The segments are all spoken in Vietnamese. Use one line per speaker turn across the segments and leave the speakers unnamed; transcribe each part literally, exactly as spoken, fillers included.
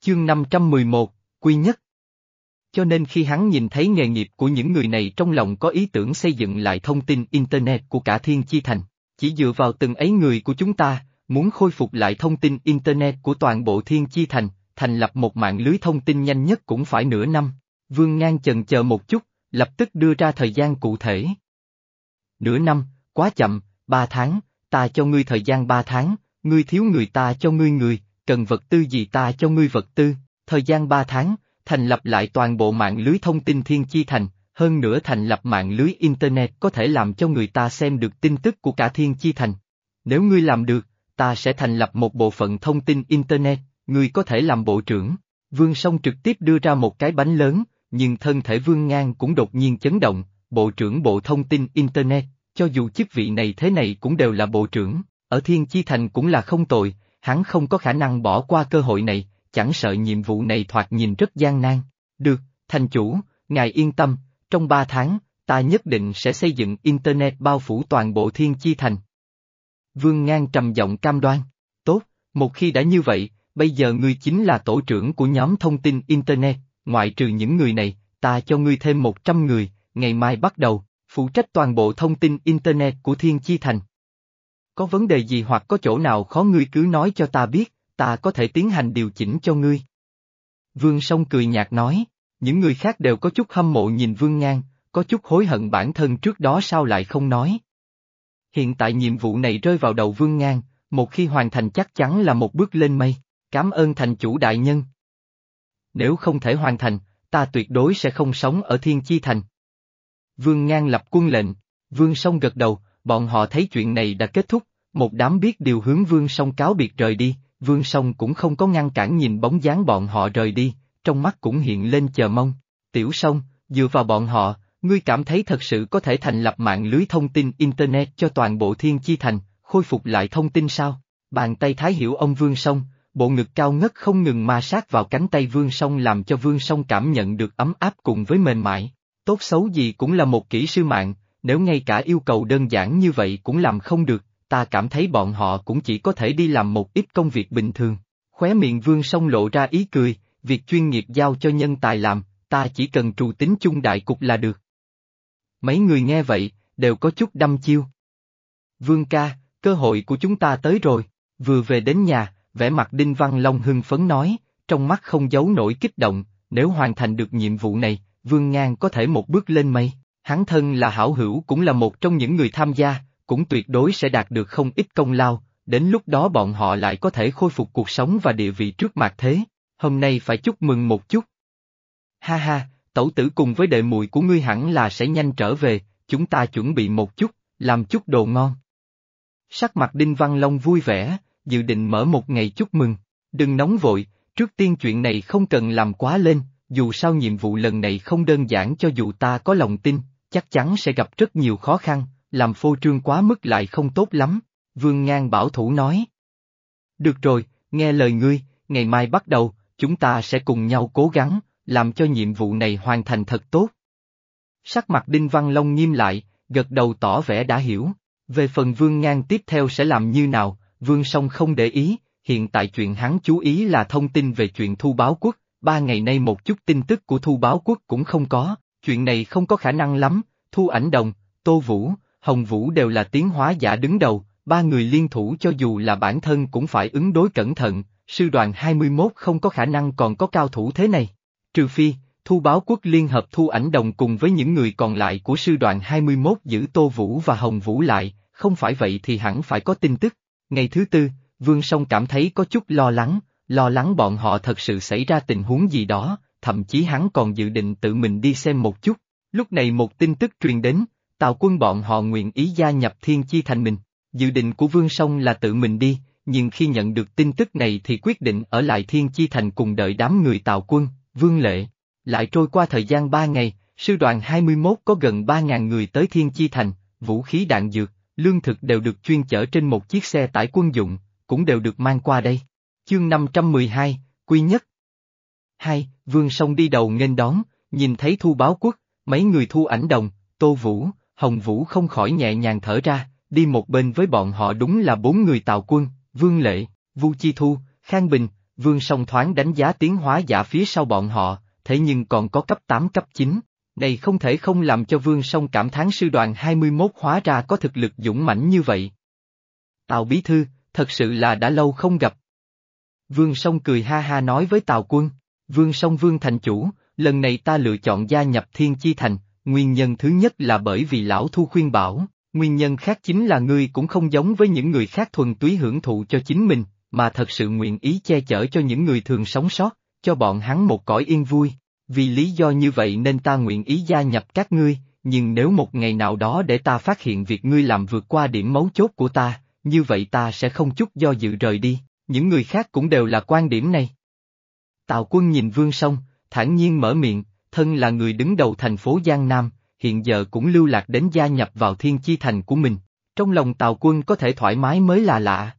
Chương năm trăm mười một, Quy Nhất. Cho nên khi hắn nhìn thấy nghề nghiệp của những người này trong lòng có ý tưởng xây dựng lại thông tin Internet của cả Thiên Chi Thành, chỉ dựa vào từng ấy người của chúng ta, muốn khôi phục lại thông tin Internet của toàn bộ Thiên Chi Thành, thành lập một mạng lưới thông tin nhanh nhất cũng phải nửa năm. Vương Ngang chần chờ một chút, lập tức đưa ra thời gian cụ thể. Nửa năm, quá chậm, ba tháng, ta cho ngươi thời gian ba tháng, ngươi thiếu người ta cho ngươi người, cần vật tư gì ta cho ngươi vật tư, thời gian ba tháng, thành lập lại toàn bộ mạng lưới thông tin Thiên Chi Thành, hơn nữa thành lập mạng lưới Internet có thể làm cho người ta xem được tin tức của cả Thiên Chi Thành. Nếu ngươi làm được, ta sẽ thành lập một bộ phận thông tin Internet, ngươi có thể làm bộ trưởng. Vương Song trực tiếp đưa ra một cái bánh lớn, nhưng thân thể Vương Ngang cũng đột nhiên chấn động, bộ trưởng bộ thông tin Internet, cho dù chức vị này thế này cũng đều là bộ trưởng, ở Thiên Chi Thành cũng là không tồi, hắn không có khả năng bỏ qua cơ hội này, chẳng sợ nhiệm vụ này thoạt nhìn rất gian nan. Được, thành chủ, ngài yên tâm, trong ba tháng, ta nhất định sẽ xây dựng Internet bao phủ toàn bộ Thiên Chi Thành. Vương Ngang trầm giọng cam đoan. Tốt, một khi đã như vậy, bây giờ ngươi chính là tổ trưởng của nhóm thông tin Internet, ngoại trừ những người này, ta cho ngươi thêm một trăm người, ngày mai bắt đầu, phụ trách toàn bộ thông tin Internet của Thiên Chi Thành. Có vấn đề gì hoặc có chỗ nào khó ngươi cứ nói cho ta biết, ta có thể tiến hành điều chỉnh cho ngươi. Vương Song cười nhạt nói, những người khác đều có chút hâm mộ nhìn Vương Ngang, có chút hối hận bản thân trước đó sao lại không nói. Hiện tại nhiệm vụ này rơi vào đầu Vương Ngang, một khi hoàn thành chắc chắn là một bước lên mây, cảm ơn thành chủ đại nhân. Nếu không thể hoàn thành, ta tuyệt đối sẽ không sống ở Thiên Chi Thành. Vương Ngang lập quân lệnh, Vương Song gật đầu, bọn họ thấy chuyện này đã kết thúc, một đám biết điều hướng Vương Song cáo biệt rời đi, Vương Song cũng không có ngăn cản nhìn bóng dáng bọn họ rời đi, trong mắt cũng hiện lên chờ mong. Tiểu Song, dựa vào bọn họ, ngươi cảm thấy thật sự có thể thành lập mạng lưới thông tin Internet cho toàn bộ Thiên Chi Thành, khôi phục lại thông tin sao? Bàn tay Thái Hiểu ông Vương Song, bộ ngực cao ngất không ngừng ma sát vào cánh tay Vương Song làm cho Vương Song cảm nhận được ấm áp cùng với mềm mại. Tốt xấu gì cũng là một kỹ sư mạng, nếu ngay cả yêu cầu đơn giản như vậy cũng làm không được, ta cảm thấy bọn họ cũng chỉ có thể đi làm một ít công việc bình thường. Khóe miệng Vương Song lộ ra ý cười, việc chuyên nghiệp giao cho nhân tài làm, ta chỉ cần trù tính chung đại cục là được. Mấy người nghe vậy, đều có chút đăm chiêu. Vương ca, cơ hội của chúng ta tới rồi, vừa về đến nhà, vẻ mặt Đinh Văn Long hưng phấn nói, trong mắt không giấu nổi kích động, nếu hoàn thành được nhiệm vụ này, Vương Ngang có thể một bước lên mây, hắn thân là hảo hữu cũng là một trong những người tham gia, cũng tuyệt đối sẽ đạt được không ít công lao, đến lúc đó bọn họ lại có thể khôi phục cuộc sống và địa vị trước mặt thế, hôm nay phải chúc mừng một chút. Ha ha, tẩu tử cùng với đệ muội của ngươi hẳn là sẽ nhanh trở về, chúng ta chuẩn bị một chút, làm chút đồ ngon. Sắc mặt Đinh Văn Long vui vẻ, dự định mở một ngày chúc mừng, đừng nóng vội, trước tiên chuyện này không cần làm quá lên, dù sao nhiệm vụ lần này không đơn giản cho dù ta có lòng tin, chắc chắn sẽ gặp rất nhiều khó khăn, làm phô trương quá mức lại không tốt lắm, Vương Ngang bảo thủ nói. Được rồi, nghe lời ngươi, ngày mai bắt đầu, chúng ta sẽ cùng nhau cố gắng, làm cho nhiệm vụ này hoàn thành thật tốt. Sắc mặt Đinh Văn Long nghiêm lại, gật đầu tỏ vẻ đã hiểu, về phần Vương Ngang tiếp theo sẽ làm như nào, Vương Song không để ý, hiện tại chuyện hắn chú ý là thông tin về chuyện Thu Báo Quốc, ba ngày nay một chút tin tức của Thu Báo Quốc cũng không có, chuyện này không có khả năng lắm, Thu Ảnh Đồng, Tô Vũ, Hồng Vũ đều là tiến hóa giả đứng đầu, ba người liên thủ cho dù là bản thân cũng phải ứng đối cẩn thận, sư đoàn hai mươi mốt không có khả năng còn có cao thủ thế này. Trừ phi, Thu Báo Quốc liên hợp Thu Ảnh Đồng cùng với những người còn lại của sư đoàn hai mươi mốt giữ Tô Vũ và Hồng Vũ lại, không phải vậy thì hẳn phải có tin tức. Ngày thứ tư, Vương Song cảm thấy có chút lo lắng, lo lắng bọn họ thật sự xảy ra tình huống gì đó, thậm chí hắn còn dự định tự mình đi xem một chút. Lúc này một tin tức truyền đến, Tào Quân bọn họ nguyện ý gia nhập Thiên Chi Thành mình. Dự định của Vương Song là tự mình đi, nhưng khi nhận được tin tức này thì quyết định ở lại Thiên Chi Thành cùng đợi đám người Tào Quân, Vương Lệ. Lại trôi qua thời gian ba ngày, sư đoàn hai mươi mốt có gần ba ngàn người tới Thiên Chi Thành, vũ khí đạn dược, lương thực đều được chuyên chở trên một chiếc xe tải quân dụng, cũng đều được mang qua đây. Chương năm trăm mười hai, Quy Nhất. Hai, Vương Song đi đầu nghênh đón, nhìn thấy Thu Báo Quốc, mấy người Thu Ảnh Đồng, Tô Vũ, Hồng Vũ không khỏi nhẹ nhàng thở ra, đi một bên với bọn họ đúng là bốn người Tào Quân, Vương Lệ, Vu Chi Thu, Khang Bình, Vương Song thoáng đánh giá tiến hóa giả phía sau bọn họ, thế nhưng còn có cấp tám cấp chín. Này không thể không làm cho Vương Song cảm thán sư đoàn hai mươi mốt hóa ra có thực lực dũng mãnh như vậy. Tào bí thư, thật sự là đã lâu không gặp. Vương Song cười ha ha nói với Tào Quân, Vương Song Vương thành chủ, lần này ta lựa chọn gia nhập Thiên Chi Thành, nguyên nhân thứ nhất là bởi vì lão Thu khuyên bảo, nguyên nhân khác chính là ngươi cũng không giống với những người khác thuần túy hưởng thụ cho chính mình, mà thật sự nguyện ý che chở cho những người thường sống sót, cho bọn hắn một cõi yên vui. Vì lý do như vậy nên ta nguyện ý gia nhập các ngươi, nhưng nếu một ngày nào đó để ta phát hiện việc ngươi làm vượt qua điểm mấu chốt của ta, như vậy ta sẽ không chút do dự rời đi, những người khác cũng đều là quan điểm này. Tào Quân nhìn Vương Song, thản nhiên mở miệng, thân là người đứng đầu thành phố Giang Nam, hiện giờ cũng lưu lạc đến gia nhập vào Thiên Chi Thành của mình, trong lòng Tào Quân có thể thoải mái mới là lạ.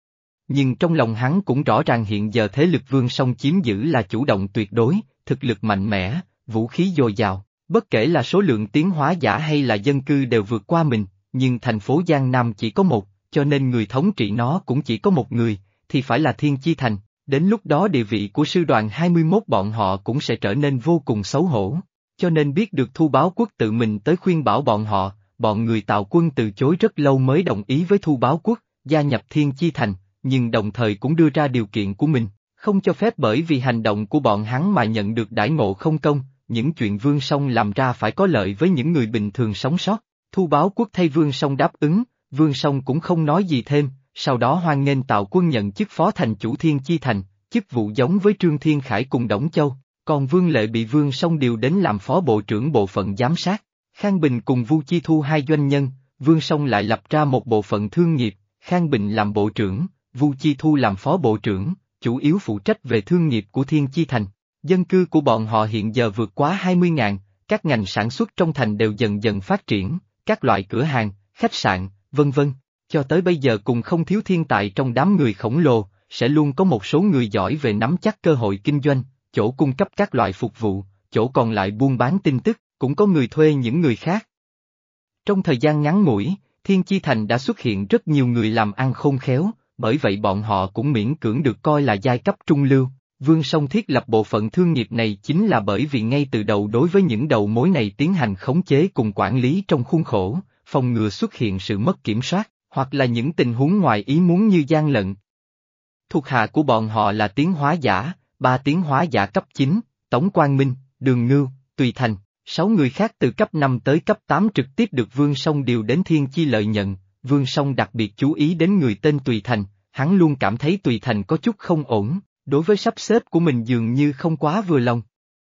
Nhưng trong lòng hắn cũng rõ ràng hiện giờ thế lực Vương Song chiếm giữ là chủ động tuyệt đối, thực lực mạnh mẽ, vũ khí dồi dào, bất kể là số lượng tiến hóa giả hay là dân cư đều vượt qua mình, nhưng thành phố Giang Nam chỉ có một, cho nên người thống trị nó cũng chỉ có một người, thì phải là Thiên Chi Thành, đến lúc đó địa vị của sư đoàn hai mươi mốt bọn họ cũng sẽ trở nên vô cùng xấu hổ, cho nên biết được Thu Báo Quốc tự mình tới khuyên bảo bọn họ, bọn người Tào Quân từ chối rất lâu mới đồng ý với Thu Báo Quốc, gia nhập Thiên Chi Thành, nhưng đồng thời cũng đưa ra điều kiện của mình. Không cho phép bởi vì hành động của bọn hắn mà nhận được đãi ngộ không công, những chuyện Vương Song làm ra phải có lợi với những người bình thường sống sót. Thu Báo Quốc thay Vương Song đáp ứng, Vương Song cũng không nói gì thêm, sau đó hoan nghênh Tào Quân nhận chức phó thành chủ Thiên Chi Thành, chức vụ giống với Trương Thiên Khải cùng Đổng Châu, còn Vương Lệ bị Vương Song điều đến làm phó bộ trưởng bộ phận giám sát. Khang Bình cùng Vu Chi Thu hai doanh nhân, Vương Song lại lập ra một bộ phận thương nghiệp, Khang Bình làm bộ trưởng, Vu Chi Thu làm phó bộ trưởng, chủ yếu phụ trách về thương nghiệp của Thiên Chi Thành. Dân cư của bọn họ hiện giờ vượt quá hai mươi ngàn, các ngành sản xuất trong thành đều dần dần phát triển, các loại cửa hàng, khách sạn, vân vân. Cho tới bây giờ cùng không thiếu thiên tài trong đám người khổng lồ, sẽ luôn có một số người giỏi về nắm chắc cơ hội kinh doanh, chỗ cung cấp các loại phục vụ, chỗ còn lại buôn bán tin tức, cũng có người thuê những người khác. Trong thời gian ngắn ngủi, Thiên Chi Thành đã xuất hiện rất nhiều người làm ăn khôn khéo, bởi vậy bọn họ cũng miễn cưỡng được coi là giai cấp trung lưu. Vương Song thiết lập bộ phận thương nghiệp này chính là bởi vì ngay từ đầu đối với những đầu mối này tiến hành khống chế cùng quản lý trong khuôn khổ, phòng ngừa xuất hiện sự mất kiểm soát, hoặc là những tình huống ngoài ý muốn như gian lận. Thuộc hạ của bọn họ là tiến hóa giả, ba tiến hóa giả cấp chín, Tống Quang Minh, Đường Ngưu, Tùy Thành, sáu người khác từ cấp năm tới cấp tám trực tiếp được Vương Song điều đến Thiên Chi lợi nhận. Vương Song đặc biệt chú ý đến người tên Tùy Thành, hắn luôn cảm thấy Tùy Thành có chút không ổn, đối với sắp xếp của mình dường như không quá vừa lòng.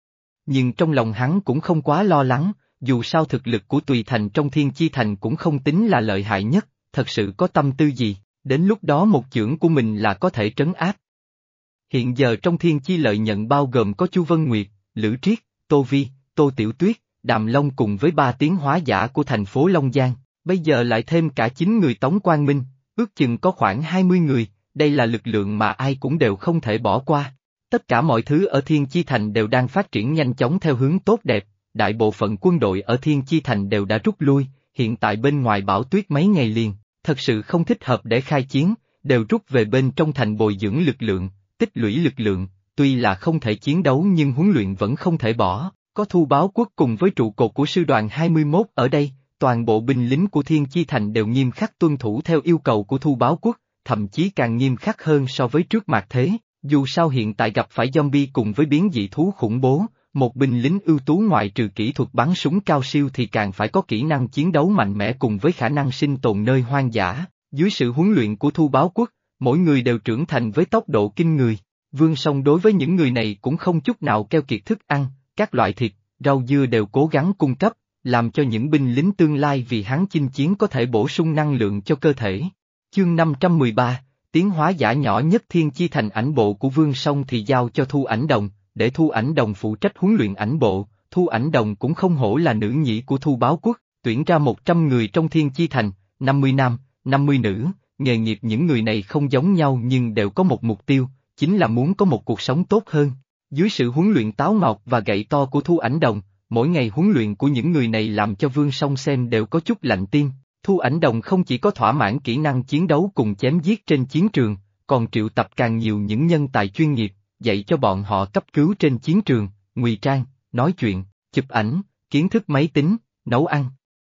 Nhưng trong lòng hắn cũng không quá lo lắng, dù sao thực lực của Tùy Thành trong Thiên Chi Thành cũng không tính là lợi hại nhất, thật sự có tâm tư gì, đến lúc đó một chưởng của mình là có thể trấn áp. Hiện giờ trong Thiên Chi lợi nhận bao gồm có Chu Vân Nguyệt, Lữ Triết, Tô Vi, Tô Tiểu Tuyết, Đàm Long cùng với ba tiến hóa giả của thành phố Long Giang. Bây giờ lại thêm cả chín người Tống Quang Minh, ước chừng có khoảng hai mươi người, đây là lực lượng mà ai cũng đều không thể bỏ qua. Tất cả mọi thứ ở Thiên Chi Thành đều đang phát triển nhanh chóng theo hướng tốt đẹp, đại bộ phận quân đội ở Thiên Chi Thành đều đã rút lui, hiện tại bên ngoài bão tuyết mấy ngày liền, thật sự không thích hợp để khai chiến, đều rút về bên trong thành bồi dưỡng lực lượng, tích lũy lực lượng, tuy là không thể chiến đấu nhưng huấn luyện vẫn không thể bỏ, có Thu Báo Quốc cùng với trụ cột của sư đoàn hai mươi mốt ở đây. Toàn bộ binh lính của Thiên Chi Thành đều nghiêm khắc tuân thủ theo yêu cầu của Thu Báo Quốc, thậm chí càng nghiêm khắc hơn so với trước mạt thế, dù sao hiện tại gặp phải zombie cùng với biến dị thú khủng bố, một binh lính ưu tú ngoại trừ kỹ thuật bắn súng cao siêu thì càng phải có kỹ năng chiến đấu mạnh mẽ cùng với khả năng sinh tồn nơi hoang dã, dưới sự huấn luyện của Thu Báo Quốc, mỗi người đều trưởng thành với tốc độ kinh người. Vương Song đối với những người này cũng không chút nào keo kiệt thức ăn, các loại thịt, rau dưa đều cố gắng cung cấp, làm cho những binh lính tương lai vì hắn chinh chiến có thể bổ sung năng lượng cho cơ thể. Chương năm trăm mười ba, tiến hóa giả nhỏ nhất Thiên Chi Thành ảnh bộ của Vương Song thì giao cho Thu Ảnh Đồng, để Thu Ảnh Đồng phụ trách huấn luyện ảnh bộ. Thu Ảnh Đồng cũng không hổ là nữ nhĩ của Thu Báo Quốc, tuyển ra một trăm người trong Thiên Chi Thành, năm mươi nam, năm mươi nữ, nghề nghiệp những người này không giống nhau nhưng đều có một mục tiêu, chính là muốn có một cuộc sống tốt hơn. Dưới sự huấn luyện táo ngọt và gậy to của Thu Ảnh Đồng, mỗi ngày huấn luyện của những người này làm cho Vương Song xem đều có chút lạnh tim. Thu Ảnh Đồng không chỉ có thỏa mãn kỹ năng chiến đấu cùng chém giết trên chiến trường, còn triệu tập càng nhiều những nhân tài chuyên nghiệp, dạy cho bọn họ cấp cứu trên chiến trường, ngụy trang, nói chuyện, chụp ảnh, kiến thức máy tính, nấu ăn.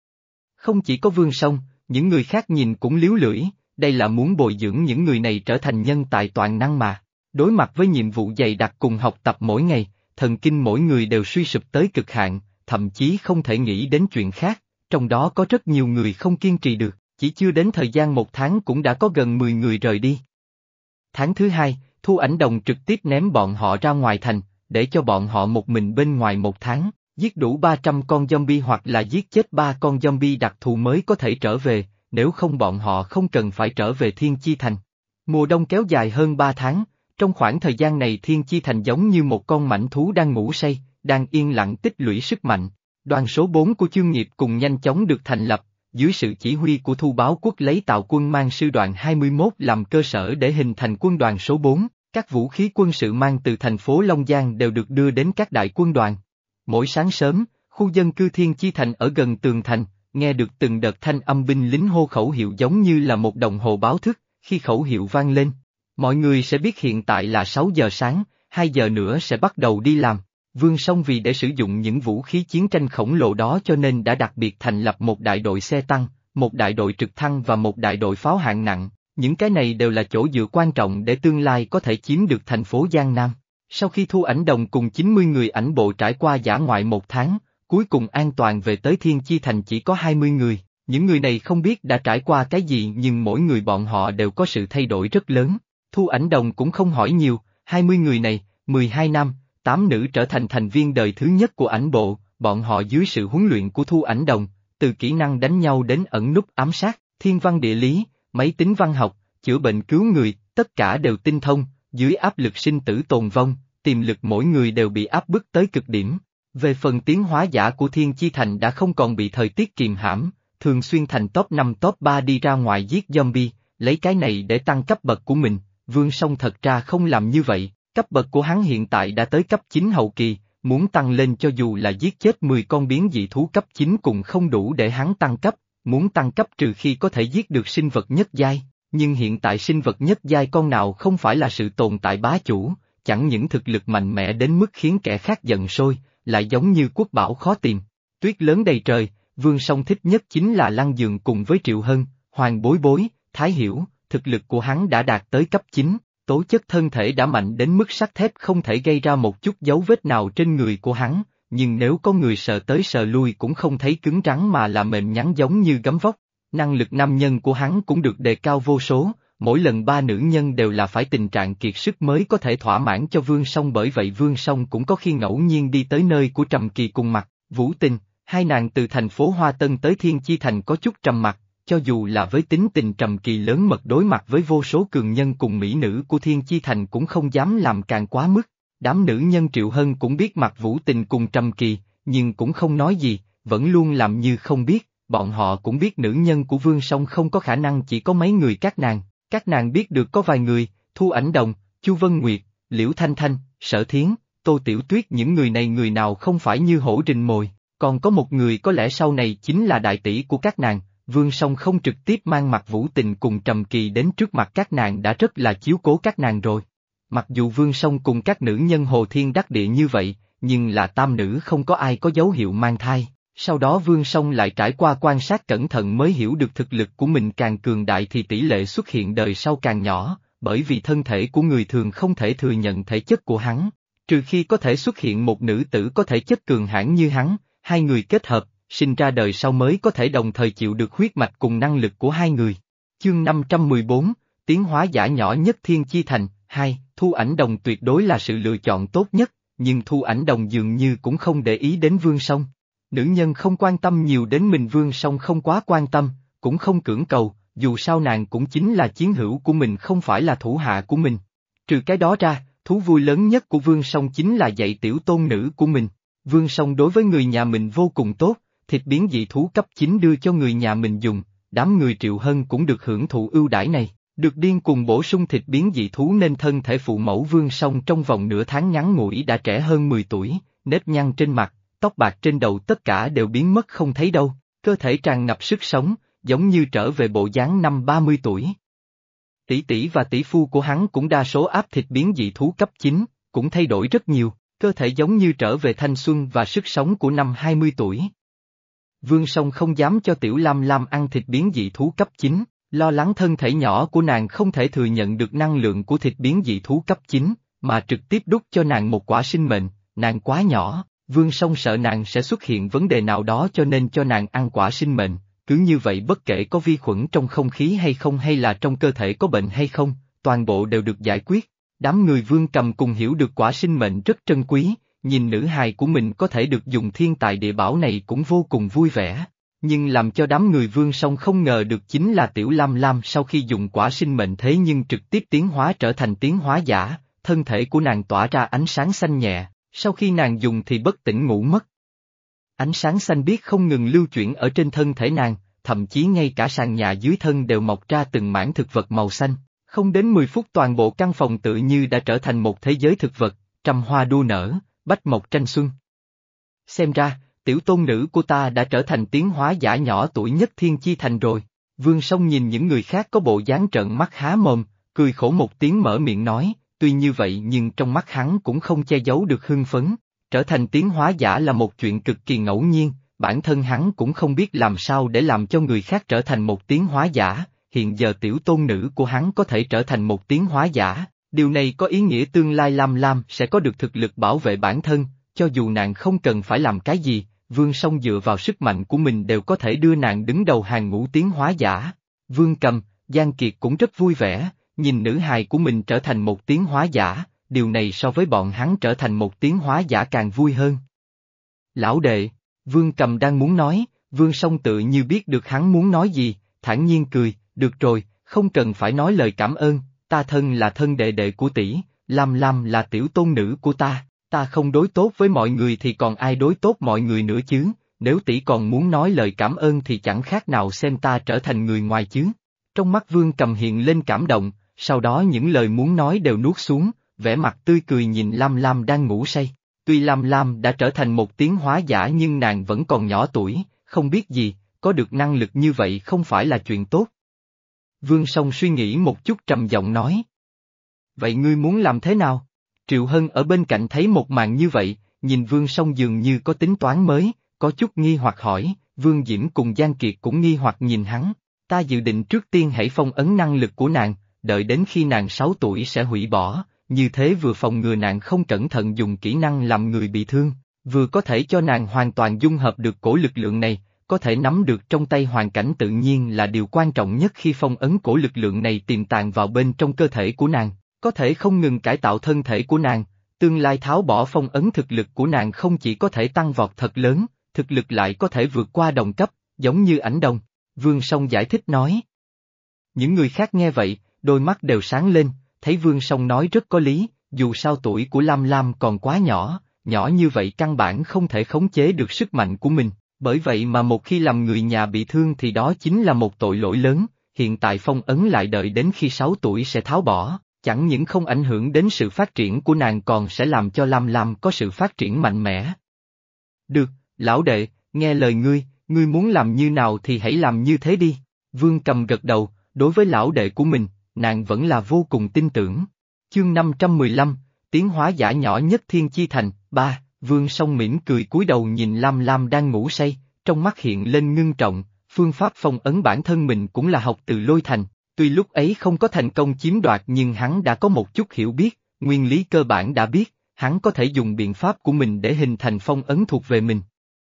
Không chỉ có Vương Song, những người khác nhìn cũng líu lưỡi, đây là muốn bồi dưỡng những người này trở thành nhân tài toàn năng mà. Đối mặt với nhiệm vụ dày đặc cùng học tập mỗi ngày, thần kinh mỗi người đều suy sụp tới cực hạn, thậm chí không thể nghĩ đến chuyện khác, trong đó có rất nhiều người không kiên trì được, chỉ chưa đến thời gian một tháng cũng đã có gần mười người rời đi. Tháng thứ hai, Thu Ảnh Đồng trực tiếp ném bọn họ ra ngoài thành, để cho bọn họ một mình bên ngoài một tháng, giết đủ ba trăm con zombie hoặc là giết chết ba con zombie đặc thù mới có thể trở về, nếu không bọn họ không cần phải trở về Thiên Chi Thành. Mùa đông kéo dài hơn ba tháng, trong khoảng thời gian này Thiên Chi Thành giống như một con mãnh thú đang ngủ say, đang yên lặng tích lũy sức mạnh. Đoàn số bốn của Chương Nghiệp cùng nhanh chóng được thành lập, dưới sự chỉ huy của Thu Báo Quốc lấy Tào Quân mang sư đoàn hai mươi mốt làm cơ sở để hình thành quân đoàn số bốn, các vũ khí quân sự mang từ thành phố Long Giang đều được đưa đến các đại quân đoàn. Mỗi sáng sớm, khu dân cư Thiên Chi Thành ở gần tường thành, nghe được từng đợt thanh âm binh lính hô khẩu hiệu giống như là một đồng hồ báo thức, khi khẩu hiệu vang lên, mọi người sẽ biết hiện tại là sáu giờ sáng, hai giờ nữa sẽ bắt đầu đi làm. Vương Song vì để sử dụng những vũ khí chiến tranh khổng lồ đó cho nên đã đặc biệt thành lập một đại đội xe tăng, một đại đội trực thăng và một đại đội pháo hạng nặng, những cái này đều là chỗ dựa quan trọng để tương lai có thể chiếm được thành phố Giang Nam. Sau khi Thu Ảnh Đồng cùng chín mươi người ảnh bộ trải qua dã ngoại một tháng, cuối cùng an toàn về tới Thiên Chi Thành chỉ có hai mươi người, những người này không biết đã trải qua cái gì nhưng mỗi người bọn họ đều có sự thay đổi rất lớn. Thu Ảnh Đồng cũng không hỏi nhiều, hai mươi người này, mười hai nam, tám nữ trở thành thành viên đời thứ nhất của ảnh bộ, bọn họ dưới sự huấn luyện của Thu Ảnh Đồng, từ kỹ năng đánh nhau đến ẩn núp ám sát, thiên văn địa lý, máy tính văn học, chữa bệnh cứu người, tất cả đều tinh thông, dưới áp lực sinh tử tồn vong, tiềm lực mỗi người đều bị áp bức tới cực điểm. Về phần tiến hóa giả của Thiên Chi Thành đã không còn bị thời tiết kìm hãm, thường xuyên thành top năm top ba đi ra ngoài giết zombie, lấy cái này để tăng cấp bậc của mình. Vương Song thật ra không làm như vậy, cấp bậc của hắn hiện tại đã tới cấp chín hậu kỳ, muốn tăng lên cho dù là giết chết mười con biến dị thú cấp chín cũng không đủ để hắn tăng cấp, muốn tăng cấp trừ khi có thể giết được sinh vật nhất giai, nhưng hiện tại sinh vật nhất giai con nào không phải là sự tồn tại bá chủ, chẳng những thực lực mạnh mẽ đến mức khiến kẻ khác giận sôi, lại giống như quốc bảo khó tìm. Tuyết lớn đầy trời, Vương Song thích nhất chính là Lăng Dường cùng với Triệu Hân, Hoàng Bối Bối, Thái Hiểu, thực lực của hắn đã đạt tới cấp chín, tố chất thân thể đã mạnh đến mức sắt thép không thể gây ra một chút dấu vết nào trên người của hắn, nhưng nếu có người sờ tới sờ lui cũng không thấy cứng rắn mà là mềm nhắn giống như gấm vóc. Năng lực nam nhân của hắn cũng được đề cao vô số, mỗi lần ba nữ nhân đều là phải tình trạng kiệt sức mới có thể thỏa mãn cho Vương Song, bởi vậy Vương Song cũng có khi ngẫu nhiên đi tới nơi của Trầm Kỳ cùng Mặt, Vũ Tình, hai nàng từ thành phố Hoa Tân tới Thiên Chi Thành có chút trầm mặc, cho dù là với tính tình Trầm Kỳ lớn mật đối mặt với vô số cường nhân cùng mỹ nữ của Thiên Chi Thành cũng không dám làm càng quá mức. Đám nữ nhân Triệu Hân cũng biết mặt Vũ Tình cùng Trầm Kỳ, nhưng cũng không nói gì, vẫn luôn làm như không biết. Bọn họ cũng biết nữ nhân của Vương Song không có khả năng chỉ có mấy người các nàng, các nàng biết được có vài người, Thu Ảnh Đồng, Chu Vân Nguyệt, Liễu Thanh Thanh, Sở Thiến, Tô Tiểu Tuyết, những người này người nào không phải như hổ rình mồi, còn có một người có lẽ sau này chính là đại tỷ của các nàng. Vương Song không trực tiếp mang mặt Vũ Tình cùng Trầm Kỳ đến trước mặt các nàng đã rất là chiếu cố các nàng rồi. Mặc dù Vương Song cùng các nữ nhân Hồ Thiên Đắc Địa như vậy, nhưng là tam nữ không có ai có dấu hiệu mang thai. Sau đó Vương Song lại trải qua quan sát cẩn thận mới hiểu được thực lực của mình càng cường đại thì tỷ lệ xuất hiện đời sau càng nhỏ, bởi vì thân thể của người thường không thể thừa nhận thể chất của hắn, trừ khi có thể xuất hiện một nữ tử có thể chất cường hãn như hắn, hai người kết hợp, sinh ra đời sau mới có thể đồng thời chịu được huyết mạch cùng năng lực của hai người. Chương năm trăm mười bốn, tiến hóa giả nhỏ nhất Thiên Chi Thành, hai, Thu Ảnh Đồng tuyệt đối là sự lựa chọn tốt nhất, nhưng Thu Ảnh Đồng dường như cũng không để ý đến Vương Song. Nữ nhân không quan tâm nhiều đến mình, Vương Song không quá quan tâm, cũng không cưỡng cầu, dù sao nàng cũng chính là chiến hữu của mình không phải là thủ hạ của mình. Trừ cái đó ra, thú vui lớn nhất của Vương Song chính là dạy tiểu tôn nữ của mình. Vương Song đối với người nhà mình vô cùng tốt, thịt biến dị thú cấp chín đưa cho người nhà mình dùng, đám người Triệu Hân cũng được hưởng thụ ưu đãi này, được điên cùng bổ sung thịt biến dị thú nên thân thể phụ mẫu Vương Song trong vòng nửa tháng ngắn ngủi đã trẻ hơn mười tuổi, nếp nhăn trên mặt, tóc bạc trên đầu tất cả đều biến mất không thấy đâu, cơ thể tràn ngập sức sống, giống như trở về bộ dáng năm ba mươi tuổi. tỷ tỷ và tỷ phu của hắn cũng đa số áp thịt biến dị thú cấp chín, cũng thay đổi rất nhiều, cơ thể giống như trở về thanh xuân và sức sống của năm hai mươi tuổi. Vương Song không dám cho Tiểu Lam Lam ăn thịt biến dị thú cấp chín, lo lắng thân thể nhỏ của nàng không thể thừa nhận được năng lượng của thịt biến dị thú cấp chín, mà trực tiếp đút cho nàng một quả sinh mệnh, nàng quá nhỏ, Vương Song sợ nàng sẽ xuất hiện vấn đề nào đó cho nên cho nàng ăn quả sinh mệnh, cứ như vậy bất kể có vi khuẩn trong không khí hay không hay là trong cơ thể có bệnh hay không, toàn bộ đều được giải quyết. Đám người Vương Cầm cùng hiểu được quả sinh mệnh rất trân quý, nhìn nữ hài của mình có thể được dùng thiên tài địa bảo này cũng vô cùng vui vẻ. Nhưng làm cho đám người Vương Song không ngờ được chính là Tiểu Lam Lam sau khi dùng quả sinh mệnh thế nhưng trực tiếp tiến hóa trở thành tiến hóa giả, thân thể của nàng tỏa ra ánh sáng xanh nhẹ, sau khi nàng dùng thì bất tỉnh ngủ mất. Ánh sáng xanh biếc không ngừng lưu chuyển ở trên thân thể nàng, thậm chí ngay cả sàn nhà dưới thân đều mọc ra từng mảng thực vật màu xanh. Không đến mười phút toàn bộ căn phòng tự như đã trở thành một thế giới thực vật, trăm hoa đua nở, bách mộc tranh xuân. Xem ra, tiểu tôn nữ của ta đã trở thành tiến hóa giả nhỏ tuổi nhất Thiên Chi Thành rồi. Vương Song nhìn những người khác có bộ dáng trợn mắt há mồm, cười khổ một tiếng mở miệng nói, tuy như vậy nhưng trong mắt hắn cũng không che giấu được hưng phấn. Trở thành tiến hóa giả là một chuyện cực kỳ ngẫu nhiên, bản thân hắn cũng không biết làm sao để làm cho người khác trở thành một tiến hóa giả. Hiện giờ tiểu tôn nữ của hắn có thể trở thành một tiến hóa giả, điều này có ý nghĩa tương lai Lam Lam sẽ có được thực lực bảo vệ bản thân, cho dù nàng không cần phải làm cái gì, Vương Song dựa vào sức mạnh của mình đều có thể đưa nàng đứng đầu hàng ngũ tiến hóa giả. Vương Cầm, Giang Kiệt cũng rất vui vẻ, nhìn nữ hài của mình trở thành một tiến hóa giả, điều này so với bọn hắn trở thành một tiến hóa giả càng vui hơn. Lão đệ, Vương Cầm đang muốn nói, Vương Song tự như biết được hắn muốn nói gì, thản nhiên cười. Được rồi, không cần phải nói lời cảm ơn, ta thân là thân đệ đệ của tỷ, Lam Lam là tiểu tôn nữ của ta, ta không đối tốt với mọi người thì còn ai đối tốt mọi người nữa chứ, nếu tỷ còn muốn nói lời cảm ơn thì chẳng khác nào xem ta trở thành người ngoài chứ. Trong mắt Vương Cầm hiện lên cảm động, sau đó những lời muốn nói đều nuốt xuống, vẻ mặt tươi cười nhìn Lam Lam đang ngủ say. Tuy Lam Lam đã trở thành một tiến hóa giả nhưng nàng vẫn còn nhỏ tuổi, không biết gì, có được năng lực như vậy không phải là chuyện tốt. Vương Song suy nghĩ một chút trầm giọng nói. Vậy ngươi muốn làm thế nào? Triệu Hân ở bên cạnh thấy một màn như vậy, nhìn Vương Song dường như có tính toán mới, có chút nghi hoặc hỏi, Vương Diễm cùng Giang Kiệt cũng nghi hoặc nhìn hắn. Ta dự định trước tiên hãy phong ấn năng lực của nàng, đợi đến khi nàng sáu tuổi sẽ hủy bỏ, như thế vừa phòng ngừa nàng không cẩn thận dùng kỹ năng làm người bị thương, vừa có thể cho nàng hoàn toàn dung hợp được cổ lực lượng này. Có thể nắm được trong tay hoàn cảnh tự nhiên là điều quan trọng nhất khi phong ấn cổ lực lượng này tiềm tàng vào bên trong cơ thể của nàng, có thể không ngừng cải tạo thân thể của nàng, tương lai tháo bỏ phong ấn thực lực của nàng không chỉ có thể tăng vọt thật lớn, thực lực lại có thể vượt qua đồng cấp, giống như ảnh đồng. Vương Song giải thích nói. Những người khác nghe vậy, đôi mắt đều sáng lên, thấy Vương Song nói rất có lý, dù sao tuổi của Lam Lam còn quá nhỏ, nhỏ như vậy căn bản không thể khống chế được sức mạnh của mình. Bởi vậy mà một khi làm người nhà bị thương thì đó chính là một tội lỗi lớn, hiện tại phong ấn lại đợi đến khi sáu tuổi sẽ tháo bỏ, chẳng những không ảnh hưởng đến sự phát triển của nàng còn sẽ làm cho Lam Lam có sự phát triển mạnh mẽ. Được, lão đệ, nghe lời ngươi, ngươi muốn làm như nào thì hãy làm như thế đi. Vương Cầm gật đầu, đối với lão đệ của mình, nàng vẫn là vô cùng tin tưởng. Chương năm trăm mười lăm, tiến hóa giả nhỏ nhất Thiên Chi Thành, ba. Vương Song mỉm cười cúi đầu nhìn Lam Lam đang ngủ say, trong mắt hiện lên ngưng trọng, phương pháp phong ấn bản thân mình cũng là học từ Lôi Thành, tuy lúc ấy không có thành công chiếm đoạt nhưng hắn đã có một chút hiểu biết, nguyên lý cơ bản đã biết, hắn có thể dùng biện pháp của mình để hình thành phong ấn thuộc về mình.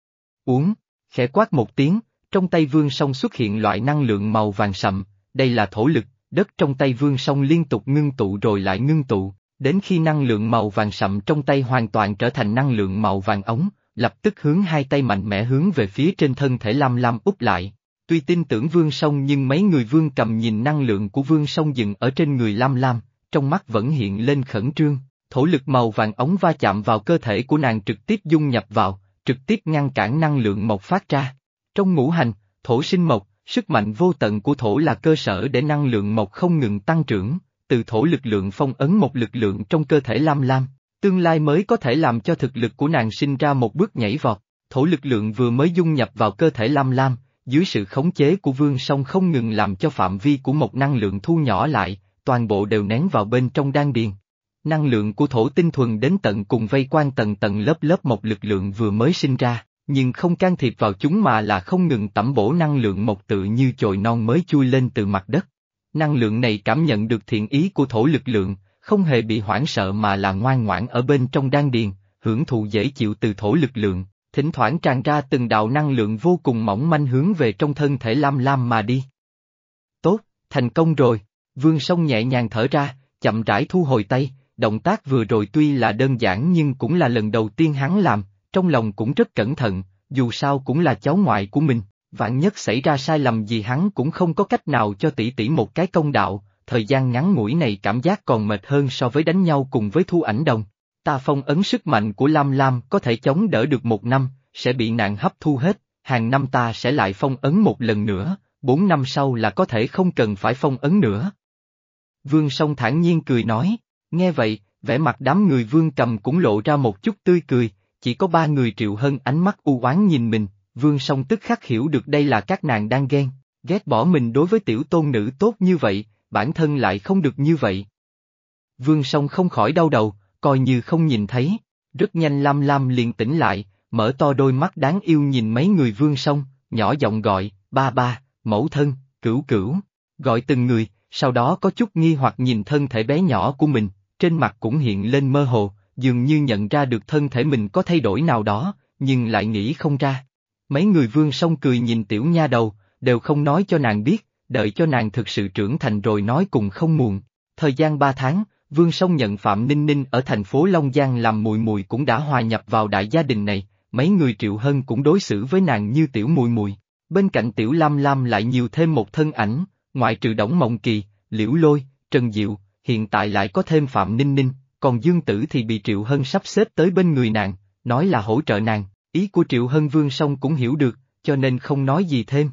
Uống, khẽ quát một tiếng, trong tay Vương Song xuất hiện loại năng lượng màu vàng sậm, đây là thổ lực, đất trong tay Vương Song liên tục ngưng tụ rồi lại ngưng tụ. Đến khi năng lượng màu vàng sậm trong tay hoàn toàn trở thành năng lượng màu vàng ống, lập tức hướng hai tay mạnh mẽ hướng về phía trên thân thể Lam Lam úp lại. Tuy tin tưởng Vương Song nhưng mấy người Vương Cầm nhìn năng lượng của Vương Song dừng ở trên người Lam Lam, trong mắt vẫn hiện lên khẩn trương, thổ lực màu vàng ống va chạm vào cơ thể của nàng trực tiếp dung nhập vào, trực tiếp ngăn cản năng lượng mộc phát ra. Trong ngũ hành, thổ sinh mộc, sức mạnh vô tận của thổ là cơ sở để năng lượng mộc không ngừng tăng trưởng. Từ thổ lực lượng phong ấn một lực lượng trong cơ thể Lam Lam, tương lai mới có thể làm cho thực lực của nàng sinh ra một bước nhảy vọt. Thổ lực lượng vừa mới dung nhập vào cơ thể Lam Lam, dưới sự khống chế của Vương Song không ngừng làm cho phạm vi của một năng lượng thu nhỏ lại, toàn bộ đều nén vào bên trong đan điền. Năng lượng của thổ tinh thuần đến tận cùng vây quanh tầng tầng lớp lớp một lực lượng vừa mới sinh ra, nhưng không can thiệp vào chúng mà là không ngừng tẩm bổ năng lượng một tự như chồi non mới chui lên từ mặt đất. Năng lượng này cảm nhận được thiện ý của thổ lực lượng, không hề bị hoảng sợ mà là ngoan ngoãn ở bên trong đan điền, hưởng thụ dễ chịu từ thổ lực lượng, thỉnh thoảng tràn ra từng đạo năng lượng vô cùng mỏng manh hướng về trong thân thể Lam Lam mà đi. Tốt, thành công rồi, Vương Song nhẹ nhàng thở ra, chậm rãi thu hồi tay, động tác vừa rồi tuy là đơn giản nhưng cũng là lần đầu tiên hắn làm, trong lòng cũng rất cẩn thận, dù sao cũng là cháu ngoại của mình, vạn nhất xảy ra sai lầm gì hắn cũng không có cách nào cho tỷ tỷ một cái công đạo, thời gian ngắn ngủi này cảm giác còn mệt hơn so với đánh nhau cùng với Thu Ảnh Đồng. Ta phong ấn sức mạnh của Lam Lam có thể chống đỡ được một năm, sẽ bị nạn hấp thu hết, hàng năm ta sẽ lại phong ấn một lần nữa, bốn năm sau là có thể không cần phải phong ấn nữa. Vương Song thản nhiên cười nói, nghe vậy, vẻ mặt đám người Vương Cầm cũng lộ ra một chút tươi cười, chỉ có ba người Triệu Hân ánh mắt u oán nhìn mình, Vương Song tức khắc hiểu được đây là các nàng đang ghen, ghét bỏ mình đối với tiểu tôn nữ tốt như vậy, bản thân lại không được như vậy. Vương Song không khỏi đau đầu, coi như không nhìn thấy, rất nhanh Lam Lam liền tỉnh lại, mở to đôi mắt đáng yêu nhìn mấy người Vương Song, nhỏ giọng gọi, ba ba, mẫu thân, cửu cửu, gọi từng người, sau đó có chút nghi hoặc nhìn thân thể bé nhỏ của mình, trên mặt cũng hiện lên mơ hồ, dường như nhận ra được thân thể mình có thay đổi nào đó, nhưng lại nghĩ không ra. Mấy người Vương Song cười nhìn tiểu nha đầu, đều không nói cho nàng biết, đợi cho nàng thực sự trưởng thành rồi nói cùng không muộn. Thời gian ba tháng, Vương Song nhận Phạm Ninh Ninh ở thành phố Long Giang làm mùi mùi cũng đã hòa nhập vào đại gia đình này, mấy người Triệu Hân cũng đối xử với nàng như tiểu mùi mùi. Bên cạnh tiểu Lam Lam lại nhiều thêm một thân ảnh, ngoại trừ Đổng Mộng Kỳ, Liễu Lôi, Trần Diệu, hiện tại lại có thêm Phạm Ninh Ninh, còn Dương Tử thì bị Triệu Hân sắp xếp tới bên người nàng, nói là hỗ trợ nàng, ý của Triệu Hân Vương Song cũng hiểu được, cho nên không nói gì thêm.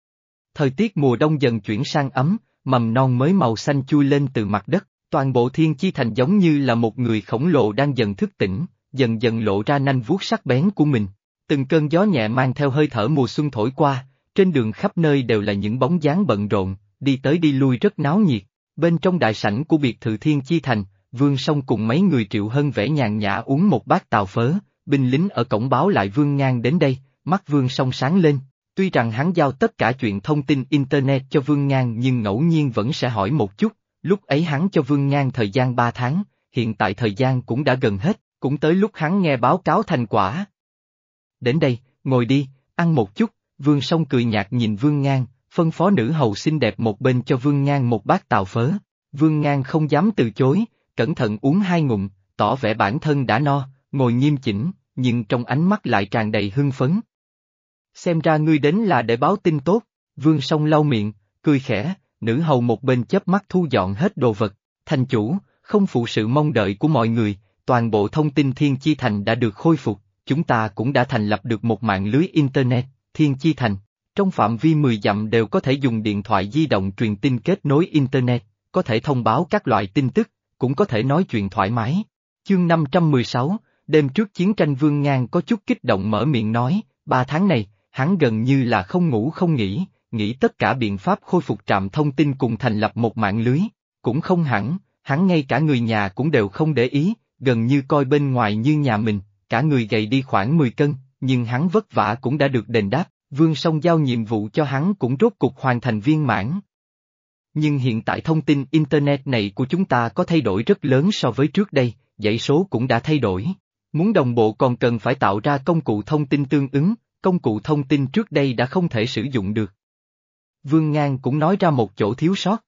Thời tiết mùa đông dần chuyển sang ấm, mầm non mới màu xanh chui lên từ mặt đất, toàn bộ Thiên Chi Thành giống như là một người khổng lồ đang dần thức tỉnh, dần dần lộ ra nanh vuốt sắc bén của mình. Từng cơn gió nhẹ mang theo hơi thở mùa xuân thổi qua, trên đường khắp nơi đều là những bóng dáng bận rộn, đi tới đi lui rất náo nhiệt. Bên trong đại sảnh của biệt thự Thiên Chi Thành, Vương Song cùng mấy người Triệu Hân vẻ nhàn nhã uống một bát tàu phớ, binh lính ở cổng báo lại Vương Ngang đến đây, mắt Vương Song sáng lên. Tuy rằng hắn giao tất cả chuyện thông tin Internet cho Vương Ngang nhưng ngẫu nhiên vẫn sẽ hỏi một chút, lúc ấy hắn cho Vương Ngang thời gian ba tháng, hiện tại thời gian cũng đã gần hết, cũng tới lúc hắn nghe báo cáo thành quả. Đến đây, ngồi đi, ăn một chút, Vương Song cười nhạt nhìn Vương Ngang, phân phó nữ hầu xinh đẹp một bên cho Vương Ngang một bát tàu phớ. Vương Ngang không dám từ chối, cẩn thận uống hai ngụm, tỏ vẻ bản thân đã no, ngồi nghiêm chỉnh, nhưng trong ánh mắt lại tràn đầy hưng phấn. Xem ra ngươi đến là để báo tin tốt, Vương Song lau miệng, cười khẽ, nữ hầu một bên chớp mắt thu dọn hết đồ vật, thành chủ, không phụ sự mong đợi của mọi người, toàn bộ thông tin Thiên Chi Thành đã được khôi phục, chúng ta cũng đã thành lập được một mạng lưới Internet, Thiên Chi Thành, trong phạm vi mười dặm đều có thể dùng điện thoại di động truyền tin kết nối Internet, có thể thông báo các loại tin tức, cũng có thể nói chuyện thoải mái. Chương năm trăm mười sáu, đêm trước chiến tranh Vương Ngang có chút kích động mở miệng nói, ba tháng này, hắn gần như là không ngủ không nghỉ, nghĩ tất cả biện pháp khôi phục trạm thông tin cùng thành lập một mạng lưới, cũng không hẳn, hắn ngay cả người nhà cũng đều không để ý, gần như coi bên ngoài như nhà mình, cả người gầy đi khoảng mười cân, nhưng hắn vất vả cũng đã được đền đáp, Vương Song giao nhiệm vụ cho hắn cũng rốt cục hoàn thành viên mãn. Nhưng hiện tại thông tin Internet này của chúng ta có thay đổi rất lớn so với trước đây, dãy số cũng đã thay đổi. Muốn đồng bộ còn cần phải tạo ra công cụ thông tin tương ứng, công cụ thông tin trước đây đã không thể sử dụng được. Vương Ngang cũng nói ra một chỗ thiếu sót.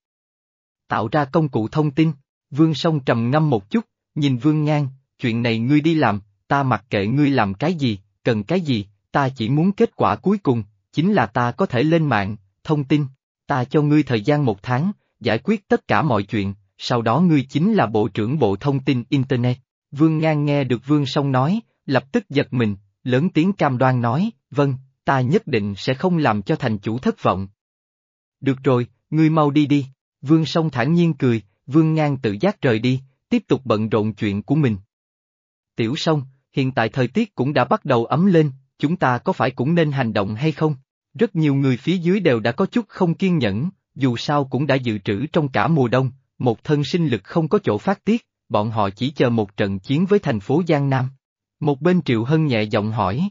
Tạo ra công cụ thông tin, Vương Song trầm ngâm một chút, nhìn Vương Ngang, chuyện này ngươi đi làm, ta mặc kệ ngươi làm cái gì, cần cái gì, ta chỉ muốn kết quả cuối cùng, chính là ta có thể lên mạng, thông tin, ta cho ngươi thời gian một tháng, giải quyết tất cả mọi chuyện, sau đó ngươi chính là Bộ trưởng Bộ Thông tin Internet. Vương Ngang nghe được Vương Song nói, lập tức giật mình, lớn tiếng cam đoan nói, vâng, ta nhất định sẽ không làm cho thành chủ thất vọng. Được rồi, ngươi mau đi đi, Vương Song thản nhiên cười, Vương Ngang tự giác rời đi, tiếp tục bận rộn chuyện của mình. Tiểu Song, hiện tại thời tiết cũng đã bắt đầu ấm lên, chúng ta có phải cũng nên hành động hay không? Rất nhiều người phía dưới đều đã có chút không kiên nhẫn, dù sao cũng đã dự trữ trong cả mùa đông, một thân sinh lực không có chỗ phát tiết, bọn họ chỉ chờ một trận chiến với thành phố Giang Nam. Một bên Triệu Hân nhẹ giọng hỏi.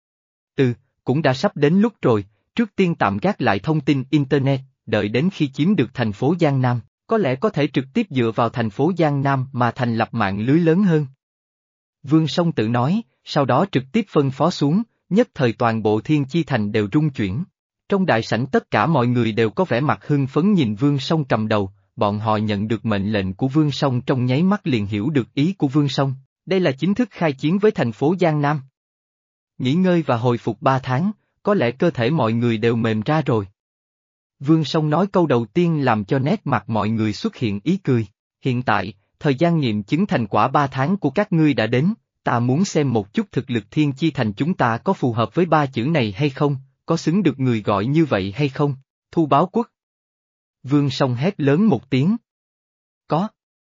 Ừ, cũng đã sắp đến lúc rồi, trước tiên tạm gác lại thông tin Internet, đợi đến khi chiếm được thành phố Giang Nam, có lẽ có thể trực tiếp dựa vào thành phố Giang Nam mà thành lập mạng lưới lớn hơn. Vương Song tự nói, sau đó trực tiếp phân phó xuống, nhất thời toàn bộ Thiên Chi Thành đều rung chuyển. Trong đại sảnh tất cả mọi người đều có vẻ mặt hưng phấn nhìn Vương Song cầm đầu, bọn họ nhận được mệnh lệnh của Vương Song trong nháy mắt liền hiểu được ý của Vương Song, đây là chính thức khai chiến với thành phố Giang Nam. Nghỉ ngơi và hồi phục ba tháng, có lẽ cơ thể mọi người đều mềm ra rồi. Vương Song nói câu đầu tiên làm cho nét mặt mọi người xuất hiện ý cười, hiện tại, thời gian nghiệm chứng thành quả ba tháng của các ngươi đã đến, ta muốn xem một chút thực lực Thiên Chi Thành chúng ta có phù hợp với ba chữ này hay không, có xứng được người gọi như vậy hay không, Thu Báo Quốc. Vương Song hét lớn một tiếng. Có.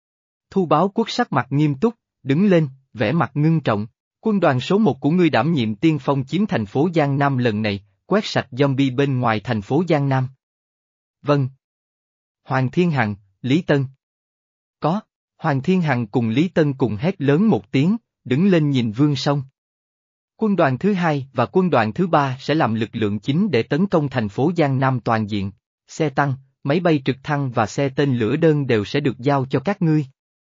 Thu Báo Quốc sắc mặt nghiêm túc, đứng lên, vẻ mặt ngưng trọng, quân đoàn số một của ngươi đảm nhiệm tiên phong chiếm thành phố Giang Nam lần này, quét sạch zombie bên ngoài thành phố Giang Nam. Vâng. Hoàng Thiên Hằng, Lý Tân. Có. Hoàng Thiên Hằng cùng Lý Tân cùng hét lớn một tiếng, đứng lên nhìn Vương Song. Quân đoàn thứ hai và quân đoàn thứ ba sẽ làm lực lượng chính để tấn công thành phố Giang Nam toàn diện, xe tăng, máy bay trực thăng và xe tên lửa đơn đều sẽ được giao cho các ngươi.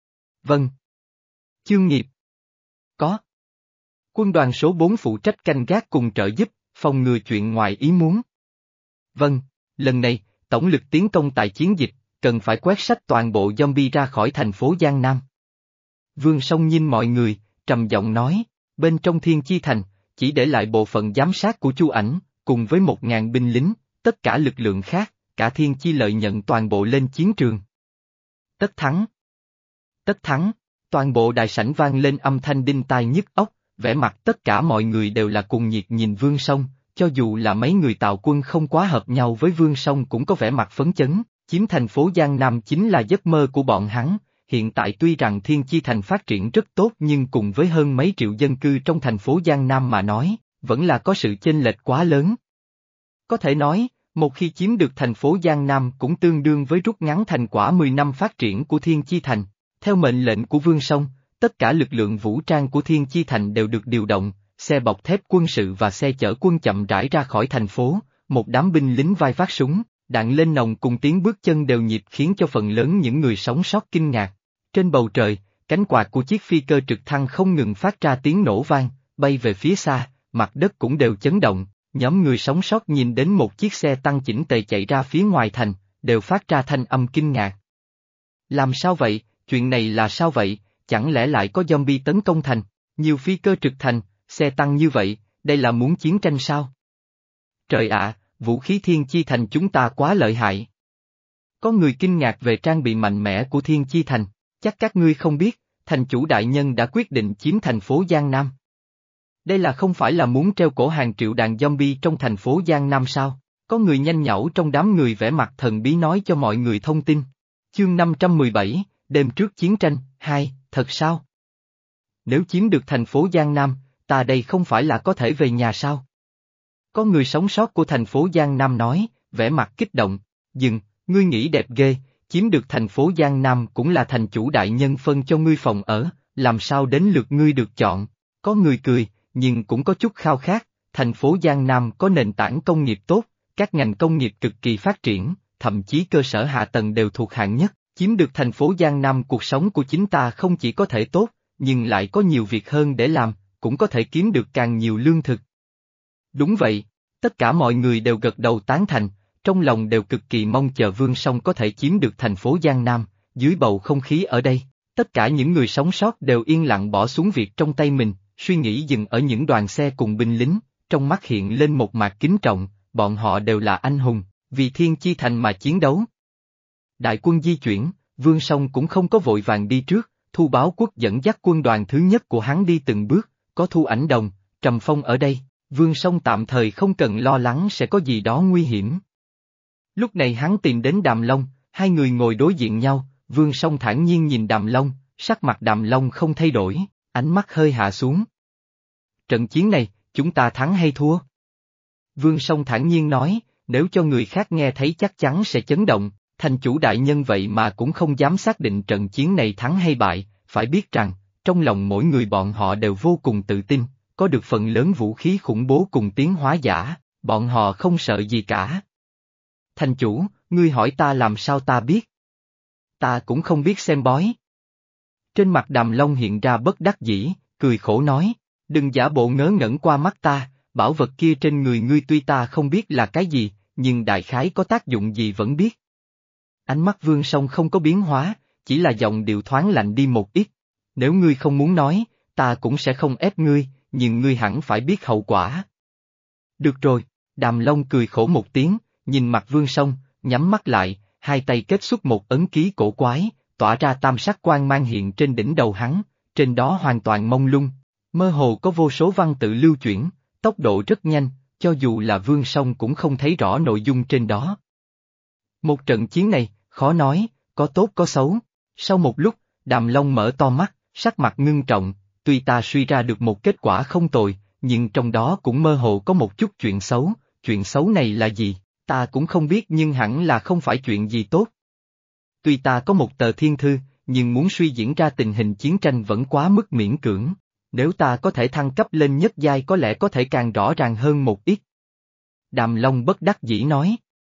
Vâng. Chương Nghiệp. Có. Quân đoàn số bốn phụ trách canh gác cùng trợ giúp, phòng ngừa chuyện ngoài ý muốn. Vâng, lần này, tổng lực tiến công tại chiến dịch, cần phải quét sạch toàn bộ zombie ra khỏi thành phố Giang Nam. Vương Song nhìn mọi người, trầm giọng nói, bên trong Thiên Chi Thành, chỉ để lại bộ phận giám sát của Chu Ảnh, cùng với một ngàn binh lính, tất cả lực lượng khác, cả Thiên Chi lợi nhận toàn bộ lên chiến trường. Tất thắng. Tất thắng, toàn bộ đại sảnh vang lên âm thanh đinh tai nhức óc, vẻ mặt tất cả mọi người đều là cùng nhiệt nhìn Vương Song, cho dù là mấy người Tào Quân không quá hợp nhau với Vương Song cũng có vẻ mặt phấn chấn, chiếm thành phố Giang Nam chính là giấc mơ của bọn hắn. Hiện tại tuy rằng Thiên Chi Thành phát triển rất tốt nhưng cùng với hơn mấy triệu dân cư trong thành phố Giang Nam mà nói, vẫn là có sự chênh lệch quá lớn. Có thể nói, một khi chiếm được thành phố Giang Nam cũng tương đương với rút ngắn thành quả mười năm phát triển của Thiên Chi Thành. Theo mệnh lệnh của Vương Song, tất cả lực lượng vũ trang của Thiên Chi Thành đều được điều động, xe bọc thép quân sự và xe chở quân chậm rãi ra khỏi thành phố, một đám binh lính vai vác súng, đạn lên nòng cùng tiếng bước chân đều nhịp khiến cho phần lớn những người sống sót kinh ngạc. Trên bầu trời, cánh quạt của chiếc phi cơ trực thăng không ngừng phát ra tiếng nổ vang, bay về phía xa, mặt đất cũng đều chấn động, nhóm người sống sót nhìn đến một chiếc xe tăng chỉnh tề chạy ra phía ngoài thành, đều phát ra thanh âm kinh ngạc. Làm sao vậy, chuyện này là sao vậy, chẳng lẽ lại có zombie tấn công thành, nhiều phi cơ trực thành, xe tăng như vậy, đây là muốn chiến tranh sao? Trời ạ, vũ khí Thiên Chi Thành chúng ta quá lợi hại. Có người kinh ngạc về trang bị mạnh mẽ của Thiên Chi Thành. Chắc các ngươi không biết, thành chủ đại nhân đã quyết định chiếm thành phố Giang Nam. Đây là không phải là muốn treo cổ hàng triệu đàn zombie trong thành phố Giang Nam sao? Có người nhanh nhảu trong đám người vẻ mặt thần bí nói cho mọi người thông tin. Chương năm trăm mười bảy, đêm trước chiến tranh, hai, thật sao? Nếu chiếm được thành phố Giang Nam, ta đây không phải là có thể về nhà sao? Có người sống sót của thành phố Giang Nam nói, vẻ mặt kích động, dừng, ngươi nghĩ đẹp ghê. Chiếm được thành phố Giang Nam cũng là thành chủ đại nhân phân cho ngươi phòng ở, làm sao đến lượt ngươi được chọn. Có người cười, nhưng cũng có chút khao khát, thành phố Giang Nam có nền tảng công nghiệp tốt, các ngành công nghiệp cực kỳ phát triển, thậm chí cơ sở hạ tầng đều thuộc hạng nhất, chiếm được thành phố Giang Nam cuộc sống của chính ta không chỉ có thể tốt, nhưng lại có nhiều việc hơn để làm, cũng có thể kiếm được càng nhiều lương thực. Đúng vậy, tất cả mọi người đều gật đầu tán thành. Trong lòng đều cực kỳ mong chờ Vương Song có thể chiếm được thành phố Giang Nam, dưới bầu không khí ở đây, tất cả những người sống sót đều yên lặng bỏ xuống việc trong tay mình, suy nghĩ dừng ở những đoàn xe cùng binh lính, trong mắt hiện lên một mạt kính trọng, bọn họ đều là anh hùng, vì Thiên Chi Thành mà chiến đấu. Đại quân di chuyển, Vương Song cũng không có vội vàng đi trước, Thu Báo Quốc dẫn dắt quân đoàn thứ nhất của hắn đi từng bước, có Thu Ảnh Đồng, Trầm Phong ở đây, Vương Song tạm thời không cần lo lắng sẽ có gì đó nguy hiểm. Lúc này hắn tìm đến Đàm Long, hai người ngồi đối diện nhau, Vương Song thản nhiên nhìn Đàm Long, sắc mặt Đàm Long không thay đổi, ánh mắt hơi hạ xuống. Trận chiến này, chúng ta thắng hay thua? Vương Song thản nhiên nói, nếu cho người khác nghe thấy chắc chắn sẽ chấn động, Thành chủ đại nhân vậy mà cũng không dám xác định trận chiến này thắng hay bại, phải biết rằng, trong lòng mỗi người bọn họ đều vô cùng tự tin, có được phần lớn vũ khí khủng bố cùng tiến hóa giả, bọn họ không sợ gì cả. Thành chủ, ngươi hỏi ta làm sao ta biết? Ta cũng không biết xem bói. Trên mặt Đàm Long hiện ra bất đắc dĩ, cười khổ nói, đừng giả bộ ngớ ngẩn qua mắt ta, bảo vật kia trên người ngươi tuy ta không biết là cái gì, nhưng đại khái có tác dụng gì vẫn biết. Ánh mắt Vương Song không có biến hóa, chỉ là giọng điệu thoáng lạnh đi một ít. Nếu ngươi không muốn nói, ta cũng sẽ không ép ngươi, nhưng ngươi hẳn phải biết hậu quả. Được rồi, Đàm Long cười khổ một tiếng, nhìn mặt Vương Song, nhắm mắt lại, hai tay kết xuất một ấn ký cổ quái, tỏa ra tam sắc quang mang hiện trên đỉnh đầu hắn, trên đó hoàn toàn mông lung, mơ hồ có vô số văn tự lưu chuyển, tốc độ rất nhanh, cho dù là Vương Song cũng không thấy rõ nội dung trên đó. Một trận chiến này, khó nói, có tốt có xấu. Sau một lúc, Đàm Long mở to mắt, sắc mặt ngưng trọng, tuy ta suy ra được một kết quả không tồi, nhưng trong đó cũng mơ hồ có một chút chuyện xấu, chuyện xấu này là gì, ta cũng không biết nhưng hẳn là không phải chuyện gì tốt. Tuy ta có một tờ thiên thư, nhưng muốn suy diễn ra tình hình chiến tranh vẫn quá mức miễn cưỡng, nếu ta có thể thăng cấp lên nhất giai có lẽ có thể càng rõ ràng hơn một ít. Đàm Long bất đắc dĩ nói.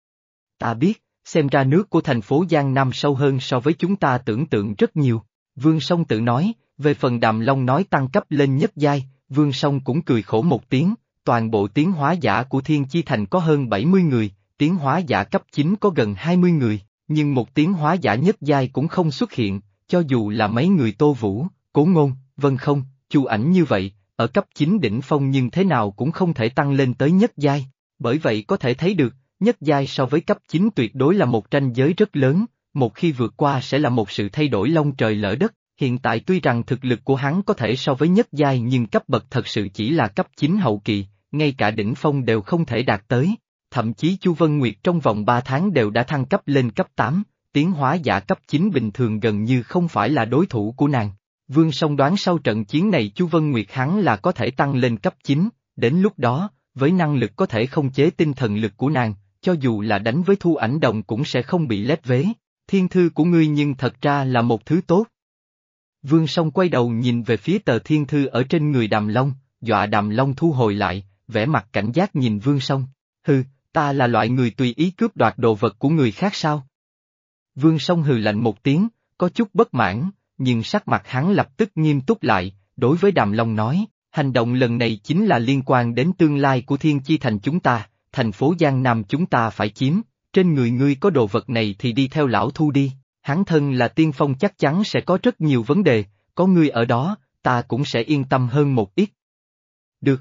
Ta biết, xem ra nước của thành phố Giang Nam sâu hơn so với chúng ta tưởng tượng rất nhiều. Vương Song tự nói, về phần Đàm Long nói tăng cấp lên nhất giai, Vương Song cũng cười khổ một tiếng, toàn bộ tiến hóa giả của Thiên Chi Thành có hơn bảy mươi người, tiến hóa giả cấp chín có gần hai mươi người, nhưng một tiến hóa giả nhất giai cũng không xuất hiện, cho dù là mấy người Tô Vũ, Cố Ngôn, Vân Không, Chu Ảnh như vậy, ở cấp chín đỉnh phong nhưng thế nào cũng không thể tăng lên tới nhất giai, bởi vậy có thể thấy được, nhất giai so với cấp chín tuyệt đối là một ranh giới rất lớn, một khi vượt qua sẽ là một sự thay đổi long trời lỡ đất. Hiện tại tuy rằng thực lực của hắn có thể so với nhất giai nhưng cấp bậc thật sự chỉ là cấp chín hậu kỳ, ngay cả đỉnh phong đều không thể đạt tới. Thậm chí Chu Vân Nguyệt trong vòng ba tháng đều đã thăng cấp lên cấp tám, tiến hóa giả cấp chín bình thường gần như không phải là đối thủ của nàng. Vương Song đoán sau trận chiến này Chu Vân Nguyệt hắn là có thể tăng lên cấp chín, đến lúc đó, với năng lực có thể không chế tinh thần lực của nàng, cho dù là đánh với Thu Ảnh Đồng cũng sẽ không bị lép vế. Thiên thư của ngươi nhưng thật ra là một thứ tốt. Vương Song quay đầu nhìn về phía tờ thiên thư ở trên người Đàm Long, dọa Đàm Long thu hồi lại, vẻ mặt cảnh giác nhìn Vương Song. Hừ, ta là loại người tùy ý cướp đoạt đồ vật của người khác sao? Vương Song hừ lạnh một tiếng, có chút bất mãn, nhưng sắc mặt hắn lập tức nghiêm túc lại, đối với Đàm Long nói, hành động lần này chính là liên quan đến tương lai của Thiên Chi Thành chúng ta, thành phố Giang Nam chúng ta phải chiếm, trên người ngươi có đồ vật này thì đi theo lão Thu đi. Hắn thân là tiên phong chắc chắn sẽ có rất nhiều vấn đề, có ngươi ở đó, ta cũng sẽ yên tâm hơn một ít. Được.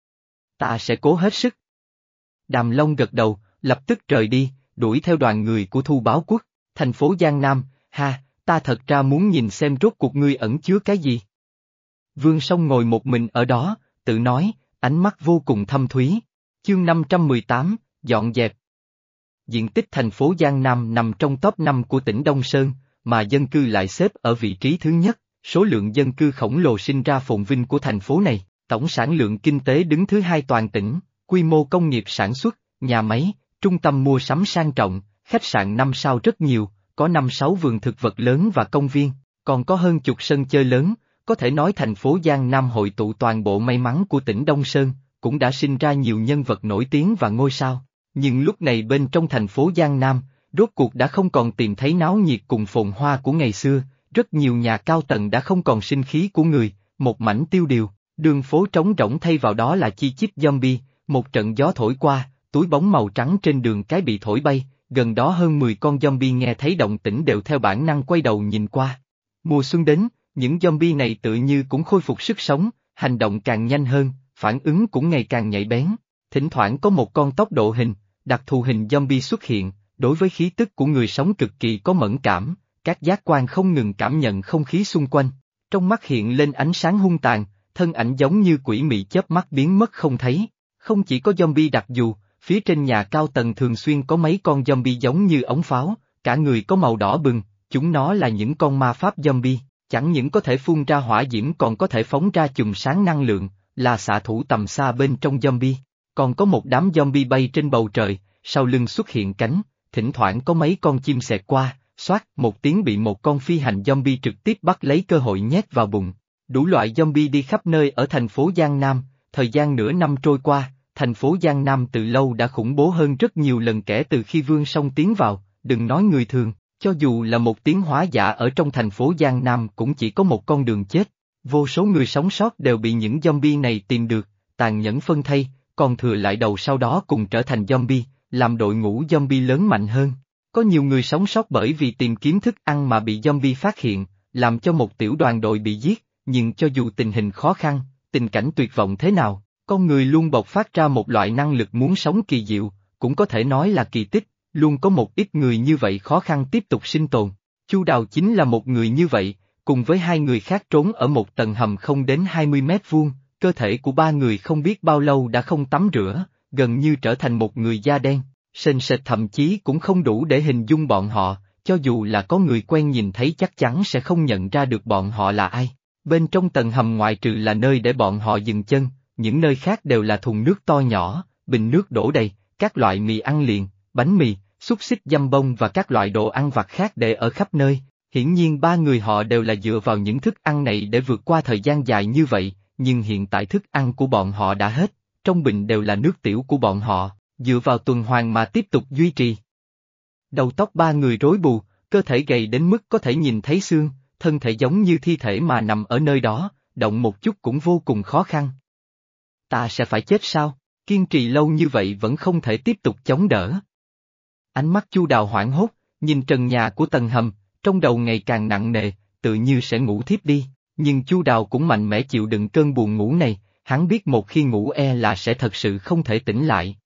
Ta sẽ cố hết sức. Đàm Long gật đầu, lập tức rời đi, đuổi theo đoàn người của Thu Báo Quốc, thành phố Giang Nam, ha, ta thật ra muốn nhìn xem rốt cuộc ngươi ẩn chứa cái gì. Vương Song ngồi một mình ở đó, tự nói, ánh mắt vô cùng thâm thúy. Chương năm trăm mười tám, dọn dẹp. Diện tích thành phố Giang Nam nằm trong top năm của tỉnh Đông Sơn, mà dân cư lại xếp ở vị trí thứ nhất, số lượng dân cư khổng lồ sinh ra phồn vinh của thành phố này, tổng sản lượng kinh tế đứng thứ hai toàn tỉnh, quy mô công nghiệp sản xuất, nhà máy, trung tâm mua sắm sang trọng, khách sạn năm sao rất nhiều, có năm sáu vườn thực vật lớn và công viên, còn có hơn chục sân chơi lớn, có thể nói thành phố Giang Nam hội tụ toàn bộ may mắn của tỉnh Đông Sơn, cũng đã sinh ra nhiều nhân vật nổi tiếng và ngôi sao. Nhưng lúc này bên trong thành phố Giang Nam, rốt cuộc đã không còn tìm thấy náo nhiệt cùng phồn hoa của ngày xưa, rất nhiều nhà cao tầng đã không còn sinh khí của người, một mảnh tiêu điều, đường phố trống rỗng thay vào đó là chi chít zombie, một trận gió thổi qua, túi bóng màu trắng trên đường cái bị thổi bay, gần đó hơn mười con zombie nghe thấy động tĩnh đều theo bản năng quay đầu nhìn qua. Mùa xuân đến, những zombie này tự như cũng khôi phục sức sống, hành động càng nhanh hơn, phản ứng cũng ngày càng nhạy bén, thỉnh thoảng có một con tốc độ hình, đặc thù hình zombie xuất hiện, đối với khí tức của người sống cực kỳ có mẫn cảm, các giác quan không ngừng cảm nhận không khí xung quanh, trong mắt hiện lên ánh sáng hung tàn, thân ảnh giống như quỷ mị chớp mắt biến mất không thấy. Không chỉ có zombie đặc dù, phía trên nhà cao tầng thường xuyên có mấy con zombie giống như ống pháo, cả người có màu đỏ bừng, chúng nó là những con ma pháp zombie, chẳng những có thể phun ra hỏa diễm còn có thể phóng ra chùm sáng năng lượng, là xạ thủ tầm xa bên trong zombie. Còn có một đám zombie bay trên bầu trời, sau lưng xuất hiện cánh, thỉnh thoảng có mấy con chim xẹt qua, xoát một tiếng bị một con phi hành zombie trực tiếp bắt lấy cơ hội nhét vào bụng. Đủ loại zombie đi khắp nơi ở thành phố Giang Nam, thời gian nửa năm trôi qua, thành phố Giang Nam từ lâu đã khủng bố hơn rất nhiều lần kể từ khi Vương Song tiến vào, đừng nói người thường, cho dù là một tiến hóa giả ở trong thành phố Giang Nam cũng chỉ có một con đường chết. Vô số người sống sót đều bị những zombie này tìm được, tàn nhẫn phân thây, còn thừa lại đầu sau đó cùng trở thành zombie, làm đội ngũ zombie lớn mạnh hơn. Có nhiều người sống sót bởi vì tìm kiếm thức ăn mà bị zombie phát hiện, làm cho một tiểu đoàn đội bị giết, nhưng cho dù tình hình khó khăn, tình cảnh tuyệt vọng thế nào, con người luôn bộc phát ra một loại năng lực muốn sống kỳ diệu, cũng có thể nói là kỳ tích, luôn có một ít người như vậy khó khăn tiếp tục sinh tồn. Chu Đào chính là một người như vậy, cùng với hai người khác trốn ở một tầng hầm không đến hai mươi mét vuông, cơ thể của ba người không biết bao lâu đã không tắm rửa, gần như trở thành một người da đen, sền sệt thậm chí cũng không đủ để hình dung bọn họ, cho dù là có người quen nhìn thấy chắc chắn sẽ không nhận ra được bọn họ là ai. Bên trong tầng hầm ngoại trừ là nơi để bọn họ dừng chân, những nơi khác đều là thùng nước to nhỏ, bình nước đổ đầy, các loại mì ăn liền, bánh mì, xúc xích dăm bông và các loại đồ ăn vặt khác để ở khắp nơi. Hiển nhiên ba người họ đều là dựa vào những thức ăn này để vượt qua thời gian dài như vậy, nhưng hiện tại thức ăn của bọn họ đã hết, trong bình đều là nước tiểu của bọn họ, dựa vào tuần hoàn mà tiếp tục duy trì. Đầu tóc ba người rối bù, cơ thể gầy đến mức có thể nhìn thấy xương, thân thể giống như thi thể mà nằm ở nơi đó, động một chút cũng vô cùng khó khăn. Ta sẽ phải chết sao? Kiên trì lâu như vậy vẫn không thể tiếp tục chống đỡ. Ánh mắt Chu Đào hoảng hốt, nhìn trần nhà của tầng hầm, trong đầu ngày càng nặng nề, tự như sẽ ngủ thiếp đi, nhưng Chu Đào cũng mạnh mẽ chịu đựng cơn buồn ngủ này, hắn biết một khi ngủ e là sẽ thật sự không thể tỉnh lại.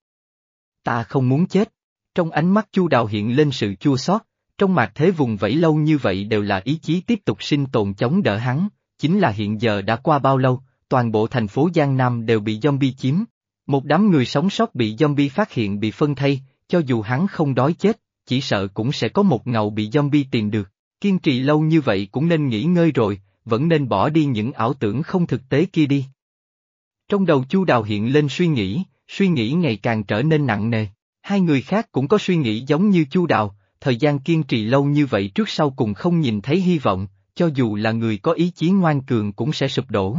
Ta không muốn chết. Trong ánh mắt Chu Đào hiện lên sự chua xót, trong mạt thế vùng vẫy lâu như vậy đều là ý chí tiếp tục sinh tồn chống đỡ hắn, chính là hiện giờ đã qua bao lâu, toàn bộ thành phố Giang Nam đều bị zombie chiếm. Một đám người sống sót bị zombie phát hiện bị phân thây, cho dù hắn không đói chết, chỉ sợ cũng sẽ có một ngầu bị zombie tìm được. Kiên trì lâu như vậy cũng nên nghỉ ngơi rồi, vẫn nên bỏ đi những ảo tưởng không thực tế kia đi. Trong đầu Chu Đào hiện lên suy nghĩ, suy nghĩ ngày càng trở nên nặng nề. Hai người khác cũng có suy nghĩ giống như Chu Đào, thời gian kiên trì lâu như vậy trước sau cùng không nhìn thấy hy vọng, cho dù là người có ý chí ngoan cường cũng sẽ sụp đổ.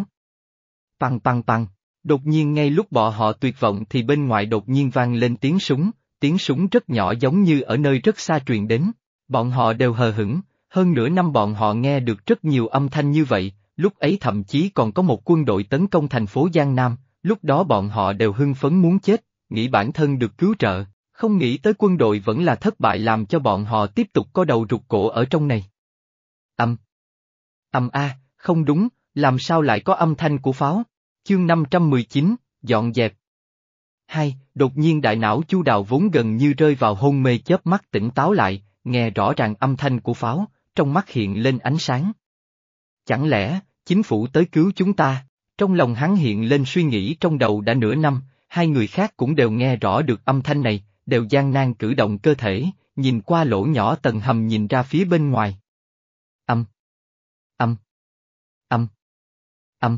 Păng păng păng, đột nhiên ngay lúc bọn họ tuyệt vọng thì bên ngoài đột nhiên vang lên tiếng súng, tiếng súng rất nhỏ giống như ở nơi rất xa truyền đến. Bọn họ đều hờ hững, hơn nửa năm bọn họ nghe được rất nhiều âm thanh như vậy, lúc ấy thậm chí còn có một quân đội tấn công thành phố Giang Nam, lúc đó bọn họ đều hưng phấn muốn chết, nghĩ bản thân được cứu trợ, không nghĩ tới quân đội vẫn là thất bại làm cho bọn họ tiếp tục có đầu rụt cổ ở trong này. Âm. Âm a, không đúng, làm sao lại có âm thanh của pháo? Chương năm trăm mười chín, dọn dẹp. Hai, đột nhiên đại não Chu Đào vốn gần như rơi vào hôn mê chớp mắt tỉnh táo lại, nghe rõ ràng âm thanh của pháo, trong mắt hiện lên ánh sáng. Chẳng lẽ, chính phủ tới cứu chúng ta? Trong lòng hắn hiện lên suy nghĩ trong đầu đã nửa năm, hai người khác cũng đều nghe rõ được âm thanh này, đều gian nan cử động cơ thể, nhìn qua lỗ nhỏ tầng hầm nhìn ra phía bên ngoài. Âm. Âm. Âm. Âm.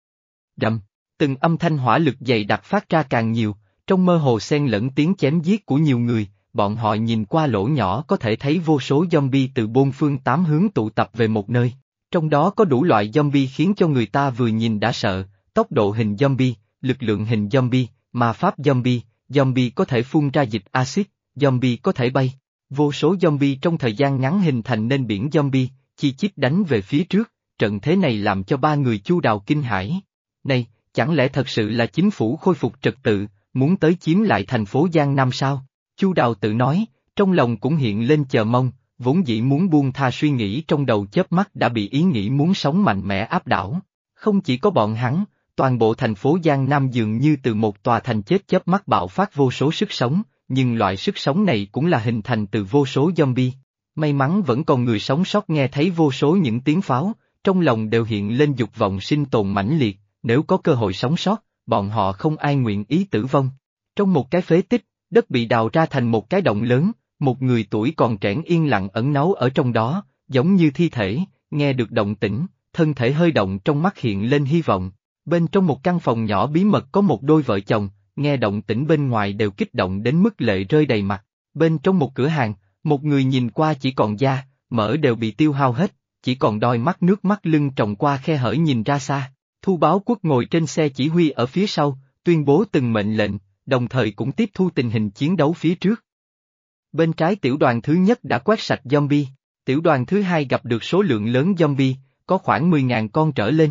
Rầm. Từng âm thanh hỏa lực dày đặc phát ra càng nhiều, trong mơ hồ xen lẫn tiếng chém giết của nhiều người, bọn họ nhìn qua lỗ nhỏ có thể thấy vô số zombie từ bốn phương tám hướng tụ tập về một nơi. Trong đó có đủ loại zombie khiến cho người ta vừa nhìn đã sợ, tốc độ hình zombie, lực lượng hình zombie, ma pháp zombie, zombie có thể phun ra dịch axit, zombie có thể bay. Vô số zombie trong thời gian ngắn hình thành nên biển zombie, chi chít đánh về phía trước, trận thế này làm cho ba người Chu Đào kinh hãi. Này, chẳng lẽ thật sự là chính phủ khôi phục trật tự, muốn tới chiếm lại thành phố Giang Nam sao? Chu Đào tự nói, trong lòng cũng hiện lên chờ mong, vốn dĩ muốn buông tha suy nghĩ trong đầu chớp mắt đã bị ý nghĩ muốn sống mạnh mẽ áp đảo. Không chỉ có bọn hắn, toàn bộ thành phố Giang Nam dường như từ một tòa thành chết chớp mắt bạo phát vô số sức sống, nhưng loại sức sống này cũng là hình thành từ vô số zombie. May mắn vẫn còn người sống sót nghe thấy vô số những tiếng pháo, trong lòng đều hiện lên dục vọng sinh tồn mãnh liệt, nếu có cơ hội sống sót, bọn họ không ai nguyện ý tử vong. Trong một cái phế tích, đất bị đào ra thành một cái động lớn, một người tuổi còn trẻ yên lặng ẩn náu ở trong đó, giống như thi thể, nghe được động tĩnh, thân thể hơi động trong mắt hiện lên hy vọng. Bên trong một căn phòng nhỏ bí mật có một đôi vợ chồng, nghe động tĩnh bên ngoài đều kích động đến mức lệ rơi đầy mặt. Bên trong một cửa hàng, một người nhìn qua chỉ còn da, mỡ đều bị tiêu hao hết, chỉ còn đôi mắt nước mắt lưng tròng qua khe hở nhìn ra xa. Thu Báo Quốc ngồi trên xe chỉ huy ở phía sau, tuyên bố từng mệnh lệnh, đồng thời cũng tiếp thu tình hình chiến đấu phía trước. Bên trái tiểu đoàn thứ nhất đã quét sạch zombie, tiểu đoàn thứ hai gặp được số lượng lớn zombie, có khoảng mười nghìn con trở lên.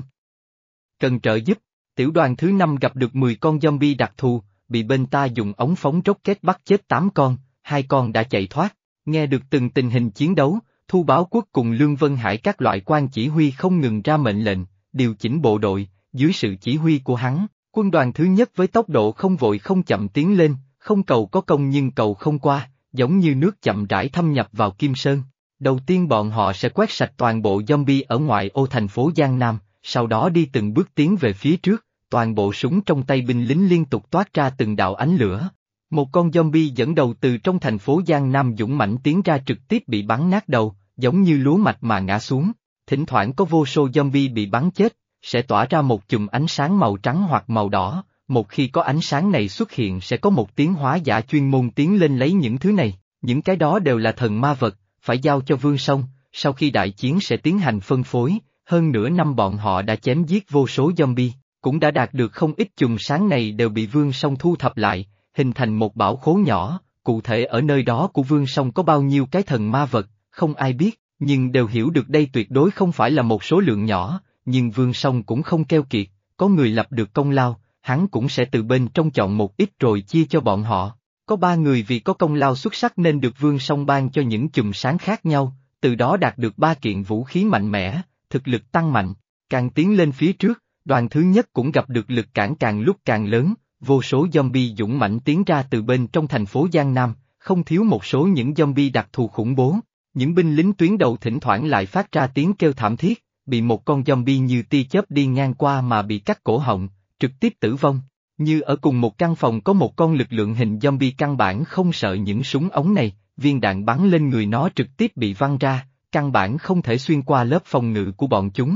Cần trợ giúp, tiểu đoàn thứ năm gặp được mười con zombie đặc thù, bị bên ta dùng ống phóng rocket bắt chết tám con, hai con đã chạy thoát. Nghe được từng tình hình chiến đấu, Thu Báo Quốc cùng Lương Vân Hải các loại quan chỉ huy không ngừng ra mệnh lệnh, điều chỉnh bộ đội, dưới sự chỉ huy của hắn, quân đoàn thứ nhất với tốc độ không vội không chậm tiến lên, không cầu có công nhưng cầu không qua, giống như nước chậm rãi thâm nhập vào Kim Sơn. Đầu tiên bọn họ sẽ quét sạch toàn bộ zombie ở ngoại ô thành phố Giang Nam, sau đó đi từng bước tiến về phía trước, toàn bộ súng trong tay binh lính liên tục toát ra từng đạo ánh lửa. Một con zombie dẫn đầu từ trong thành phố Giang Nam dũng mãnh tiến ra trực tiếp bị bắn nát đầu, giống như lúa mạch mà ngã xuống. Thỉnh thoảng có vô số zombie bị bắn chết, sẽ tỏa ra một chùm ánh sáng màu trắng hoặc màu đỏ, một khi có ánh sáng này xuất hiện sẽ có một tiến hóa giả chuyên môn tiến lên lấy những thứ này, những cái đó đều là thần ma vật, phải giao cho Vương Song, sau khi đại chiến sẽ tiến hành phân phối, hơn nửa năm bọn họ đã chém giết vô số zombie, cũng đã đạt được không ít chùm sáng này đều bị Vương Song thu thập lại, hình thành một bảo khố nhỏ, cụ thể ở nơi đó của Vương Song có bao nhiêu cái thần ma vật, không ai biết, nhưng đều hiểu được đây tuyệt đối không phải là một số lượng nhỏ, nhưng Vương Song cũng không keo kiệt, có người lập được công lao, hắn cũng sẽ từ bên trong chọn một ít rồi chia cho bọn họ. Có ba người vì có công lao xuất sắc nên được Vương Song ban cho những chùm sáng khác nhau, từ đó đạt được ba kiện vũ khí mạnh mẽ, thực lực tăng mạnh, càng tiến lên phía trước, đoàn thứ nhất cũng gặp được lực cản càng lúc càng lớn, vô số zombie dũng mãnh tiến ra từ bên trong thành phố Giang Nam, không thiếu một số những zombie đặc thù khủng bố, những binh lính tuyến đầu thỉnh thoảng lại phát ra tiếng kêu thảm thiết, bị một con zombie như tia chớp đi ngang qua mà bị cắt cổ họng, trực tiếp tử vong. Như ở cùng một căn phòng có một con lực lượng hình zombie căn bản không sợ những súng ống này, viên đạn bắn lên người nó trực tiếp bị văng ra, căn bản không thể xuyên qua lớp phòng ngự của bọn chúng.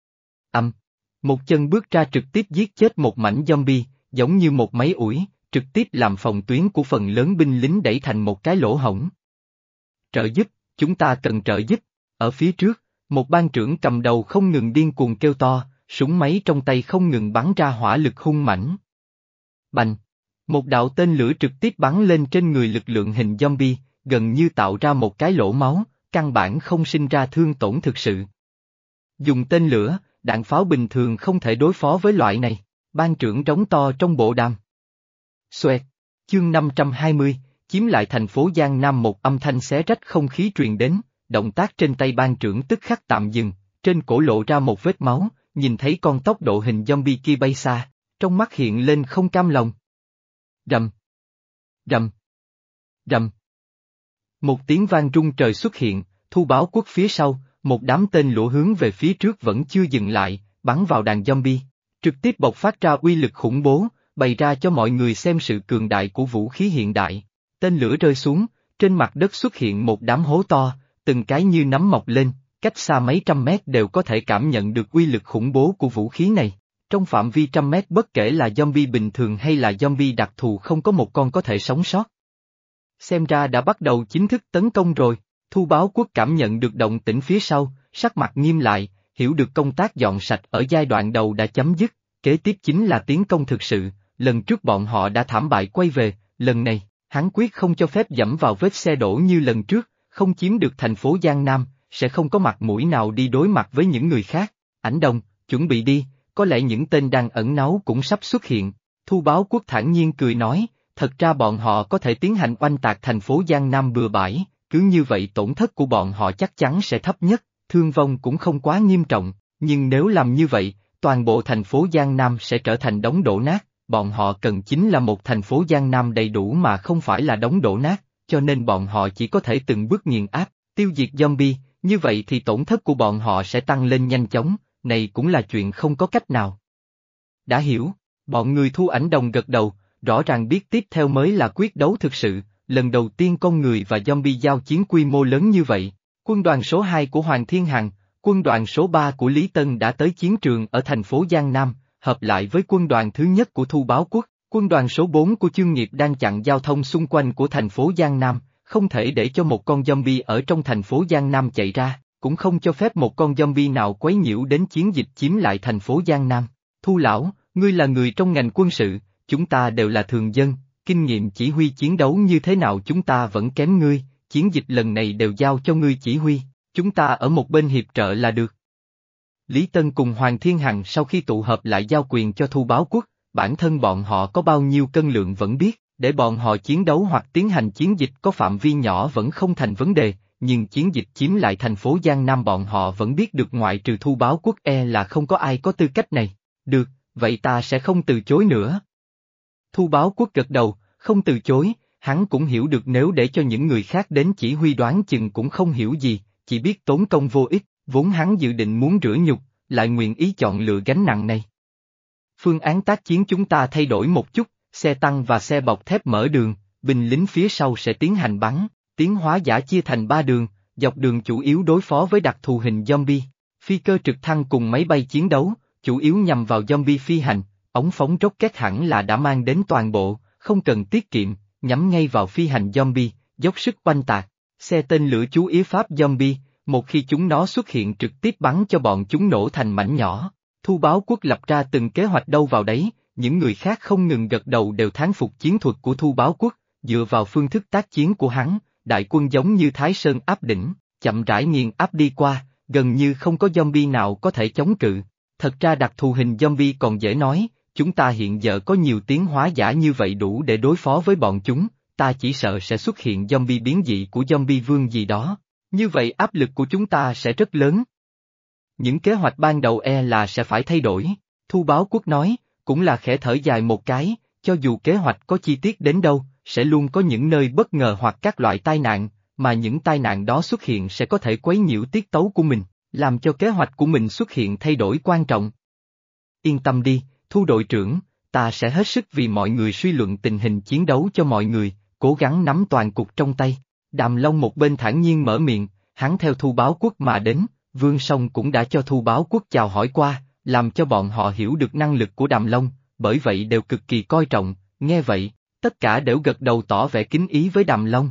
Âm, một chân bước ra trực tiếp giết chết một mảnh zombie, giống như một máy ủi, trực tiếp làm phòng tuyến của phần lớn binh lính đẩy thành một cái lỗ hổng. Trợ giúp, chúng ta cần trợ giúp, ở phía trước, một ban trưởng cầm đầu không ngừng điên cuồng kêu to, súng máy trong tay không ngừng bắn ra hỏa lực hung mãnh. Bành! Một đạo tên lửa trực tiếp bắn lên trên người lực lượng hình zombie, gần như tạo ra một cái lỗ máu, căn bản không sinh ra thương tổn thực sự. Dùng tên lửa, đạn pháo bình thường không thể đối phó với loại này, ban trưởng trống to trong bộ đàm. Xoẹt! Chương năm trăm hai mươi, chiếm lại thành phố Giang Nam, một âm thanh xé rách không khí truyền đến, động tác trên tay ban trưởng tức khắc tạm dừng, trên cổ lộ ra một vết máu, nhìn thấy con tốc độ hình zombie kia bay xa, trong mắt hiện lên không cam lòng. Rầm! Rầm! Rầm! Một tiếng vang rung trời xuất hiện, Thu Báo Quốc phía sau, một đám tên lửa hướng về phía trước vẫn chưa dừng lại, bắn vào đàn zombie, trực tiếp bộc phát ra uy lực khủng bố, bày ra cho mọi người xem sự cường đại của vũ khí hiện đại. Tên lửa rơi xuống, trên mặt đất xuất hiện một đám hố to, từng cái như nấm mọc lên, cách xa mấy trăm mét đều có thể cảm nhận được uy lực khủng bố của vũ khí này. Trong phạm vi trăm mét bất kể là zombie bình thường hay là zombie đặc thù không có một con có thể sống sót. Xem ra đã bắt đầu chính thức tấn công rồi, Thu Báo Quốc cảm nhận được động tĩnh phía sau, sắc mặt nghiêm lại, hiểu được công tác dọn sạch ở giai đoạn đầu đã chấm dứt, kế tiếp chính là tiến công thực sự, lần trước bọn họ đã thảm bại quay về, lần này, hắn quyết không cho phép dẫm vào vết xe đổ như lần trước, không chiếm được thành phố Giang Nam, sẽ không có mặt mũi nào đi đối mặt với những người khác. Ảnh Đồng, chuẩn bị đi, có lẽ những tên đang ẩn náu cũng sắp xuất hiện. Thu Báo Quốc thản nhiên cười nói, thật ra bọn họ có thể tiến hành oanh tạc thành phố Giang Nam bừa bãi, cứ như vậy tổn thất của bọn họ chắc chắn sẽ thấp nhất, thương vong cũng không quá nghiêm trọng, nhưng nếu làm như vậy, toàn bộ thành phố Giang Nam sẽ trở thành đống đổ nát, bọn họ cần chính là một thành phố Giang Nam đầy đủ mà không phải là đống đổ nát, cho nên bọn họ chỉ có thể từng bước nghiền áp, tiêu diệt zombie, như vậy thì tổn thất của bọn họ sẽ tăng lên nhanh chóng, này cũng là chuyện không có cách nào. Đã hiểu, bọn người Thu Ảnh Đồng gật đầu, rõ ràng biết tiếp theo mới là quyết đấu thực sự, lần đầu tiên con người và zombie giao chiến quy mô lớn như vậy. Quân đoàn số hai của Hoàng Thiên Hằng, quân đoàn số ba của Lý Tân đã tới chiến trường ở thành phố Giang Nam, hợp lại với quân đoàn thứ nhất của Thu Báo Quốc, quân đoàn số bốn của Chương Nghiệp đang chặn giao thông xung quanh của thành phố Giang Nam, không thể để cho một con zombie ở trong thành phố Giang Nam chạy ra, cũng không cho phép một con zombie nào quấy nhiễu đến chiến dịch chiếm lại thành phố Giang Nam. Thu lão, ngươi là người trong ngành quân sự, chúng ta đều là thường dân, kinh nghiệm chỉ huy chiến đấu như thế nào chúng ta vẫn kém ngươi, chiến dịch lần này đều giao cho ngươi chỉ huy, chúng ta ở một bên hiệp trợ là được. Lý Tân cùng Hoàng Thiên Hằng sau khi tụ hợp lại giao quyền cho Thu Báo Quốc, bản thân bọn họ có bao nhiêu cân lượng vẫn biết, để bọn họ chiến đấu hoặc tiến hành chiến dịch có phạm vi nhỏ vẫn không thành vấn đề, nhưng chiến dịch chiếm lại thành phố Giang Nam bọn họ vẫn biết được ngoại trừ Thu Báo Quốc e là không có ai có tư cách này. Được, vậy ta sẽ không từ chối nữa. Thu Báo Quốc gật đầu, không từ chối, hắn cũng hiểu được nếu để cho những người khác đến chỉ huy đoán chừng cũng không hiểu gì, chỉ biết tốn công vô ích, vốn hắn dự định muốn rửa nhục, lại nguyện ý chọn lựa gánh nặng này. Phương án tác chiến chúng ta thay đổi một chút, xe tăng và xe bọc thép mở đường, binh lính phía sau sẽ tiến hành bắn, tiến hóa giả chia thành ba đường, dọc đường chủ yếu đối phó với đặc thù hình zombie, phi cơ trực thăng cùng máy bay chiến đấu, chủ yếu nhằm vào zombie phi hành, ống phóng rocket hẳn là đã mang đến toàn bộ, không cần tiết kiệm, nhắm ngay vào phi hành zombie, dốc sức oanh tạc, xe tên lửa chú ý pháp zombie, một khi chúng nó xuất hiện trực tiếp bắn cho bọn chúng nổ thành mảnh nhỏ. Thu Báo Quốc lập ra từng kế hoạch đâu vào đấy, những người khác không ngừng gật đầu đều thán phục chiến thuật của Thu Báo Quốc, dựa vào phương thức tác chiến của hắn, đại quân giống như Thái Sơn áp đỉnh, chậm rãi nghiền áp đi qua, gần như không có zombie nào có thể chống cự. Thật ra đặc thù hình zombie còn dễ nói, chúng ta hiện giờ có nhiều tiến hóa giả như vậy đủ để đối phó với bọn chúng, ta chỉ sợ sẽ xuất hiện zombie biến dị của zombie vương gì đó, như vậy áp lực của chúng ta sẽ rất lớn. Những kế hoạch ban đầu e là sẽ phải thay đổi, Thu Báo Quốc nói, cũng là khẽ thở dài một cái, cho dù kế hoạch có chi tiết đến đâu, sẽ luôn có những nơi bất ngờ hoặc các loại tai nạn, mà những tai nạn đó xuất hiện sẽ có thể quấy nhiễu tiết tấu của mình, làm cho kế hoạch của mình xuất hiện thay đổi quan trọng. Yên tâm đi, Thu đội trưởng, ta sẽ hết sức vì mọi người suy luận tình hình chiến đấu cho mọi người, cố gắng nắm toàn cục trong tay. Đàm Long một bên thản nhiên mở miệng, hắn theo Thu Báo Quốc mà đến, Vương Song cũng đã cho Thu Báo Quốc chào hỏi qua, làm cho bọn họ hiểu được năng lực của Đàm Long, bởi vậy đều cực kỳ coi trọng, nghe vậy, tất cả đều gật đầu tỏ vẻ kính ý với Đàm Long.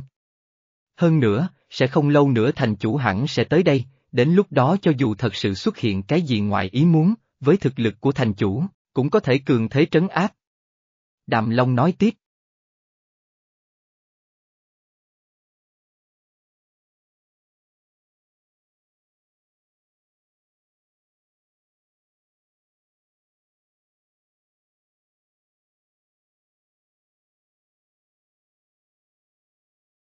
Hơn nữa, sẽ không lâu nữa thành chủ hẳn sẽ tới đây, đến lúc đó cho dù thật sự xuất hiện cái gì ngoài ý muốn, với thực lực của thành chủ, cũng có thể cường thế trấn áp. Đàm Long nói tiếp,